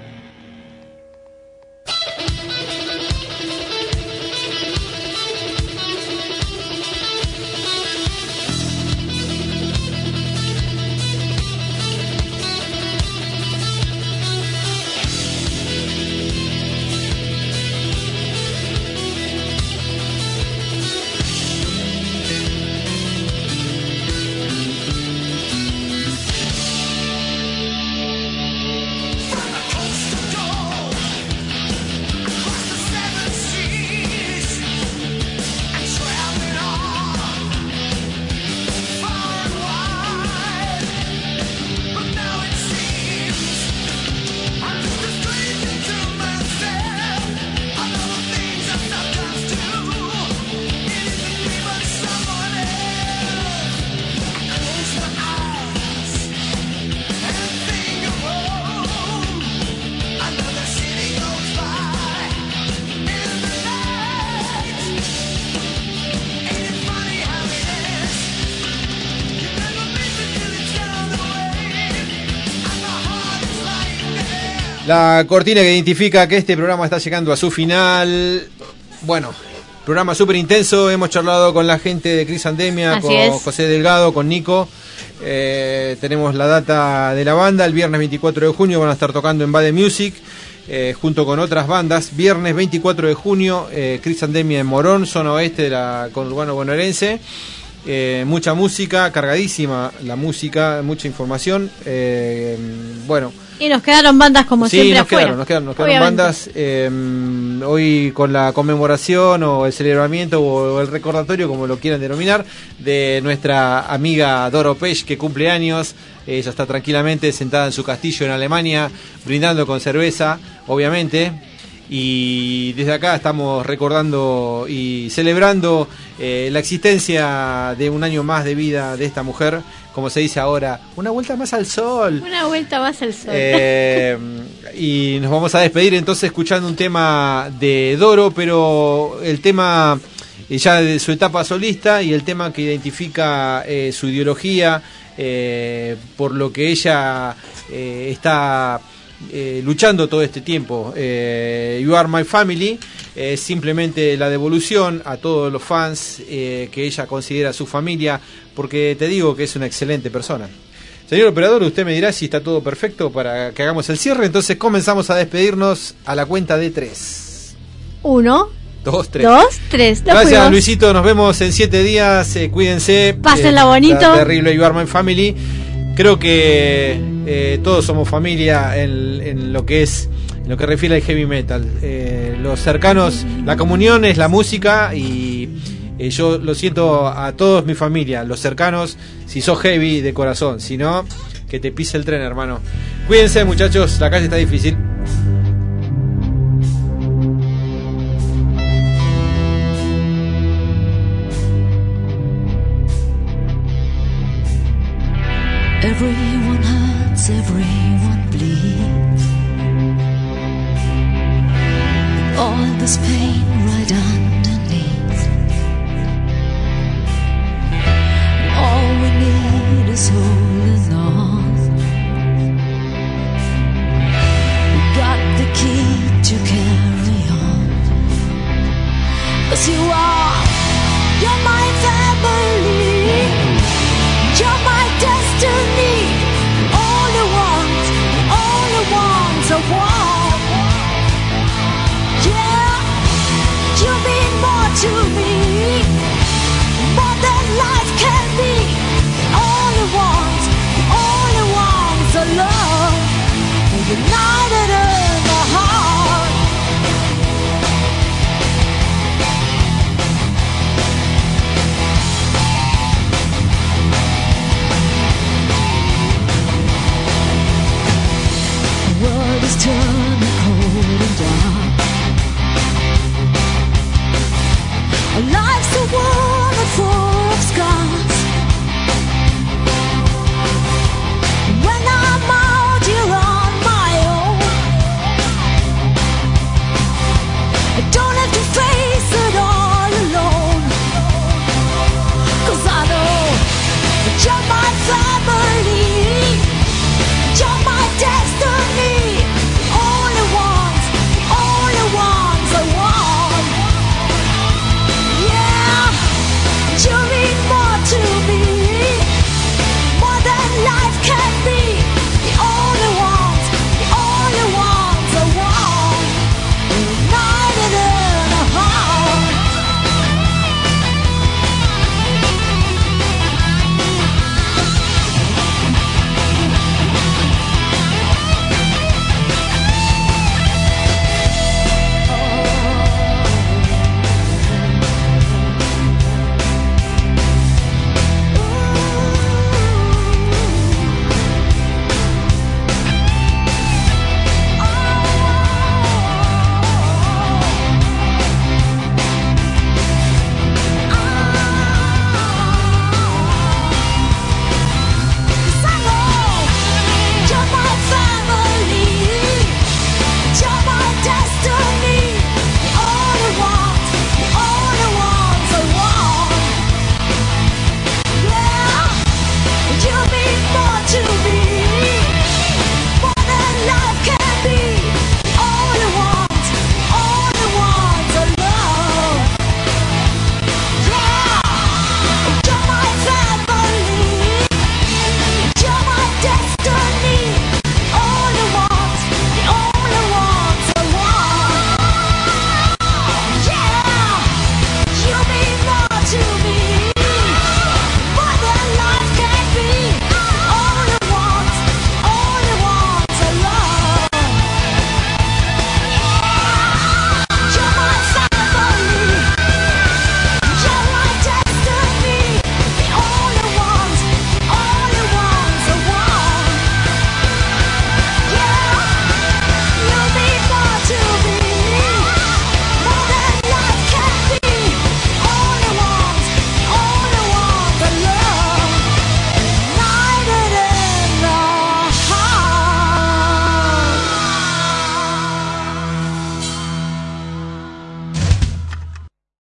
La cortina que identifica que este programa está llegando a su final. Bueno, programa súper intenso. Hemos charlado con la gente de Crisandemia, con José Delgado, con Nico. Tenemos la data de la banda. El viernes 24 de junio van a estar tocando en Bade Music, junto con otras bandas. Viernes 24 de junio, Crisandemia en Morón, zona oeste de la conurbano bonaerense. Mucha música, cargadísima la música, mucha información. Bueno. Y nos quedaron bandas como siempre afuera. Nos quedaron bandas. Hoy con la conmemoración o el celebramiento o el recordatorio, como lo quieran denominar, de nuestra amiga Doro Pesch, que cumple años. Ella está tranquilamente sentada en su castillo en Alemania, brindando con cerveza, obviamente. Y desde acá estamos recordando y celebrando la existencia de un año más de vida de esta mujer, como se dice ahora, una vuelta más al sol. Una vuelta más al sol. Y nos vamos a despedir entonces escuchando un tema de Doro, pero el tema ya de su etapa solista y el tema que identifica su ideología, por lo que ella está luchando todo este tiempo. You Are My Family es simplemente la devolución a todos los fans que ella considera su familia, porque te digo que es una excelente persona. Señor operador, usted me dirá si está todo perfecto para que hagamos el cierre. Entonces comenzamos a despedirnos a la cuenta de 3. 1, 2, 3. 2, 3. Gracias, Luisito. Nos vemos en 7 días. Cuídense. Pásenla bonito. Terrible You Are My Family. Creo que todos somos familia en lo que es, en lo que refiere al heavy metal. Los cercanos, la comunión es la música y yo lo siento a todos mi familia, los cercanos, si sos heavy de corazón, si no, que te pise el tren, hermano. Cuídense, muchachos, la calle está difícil. Everyone hurts, everyone bleeds. All this pain right underneath. All we need is holding on. We got the key to carry on. 'Cause you're my family.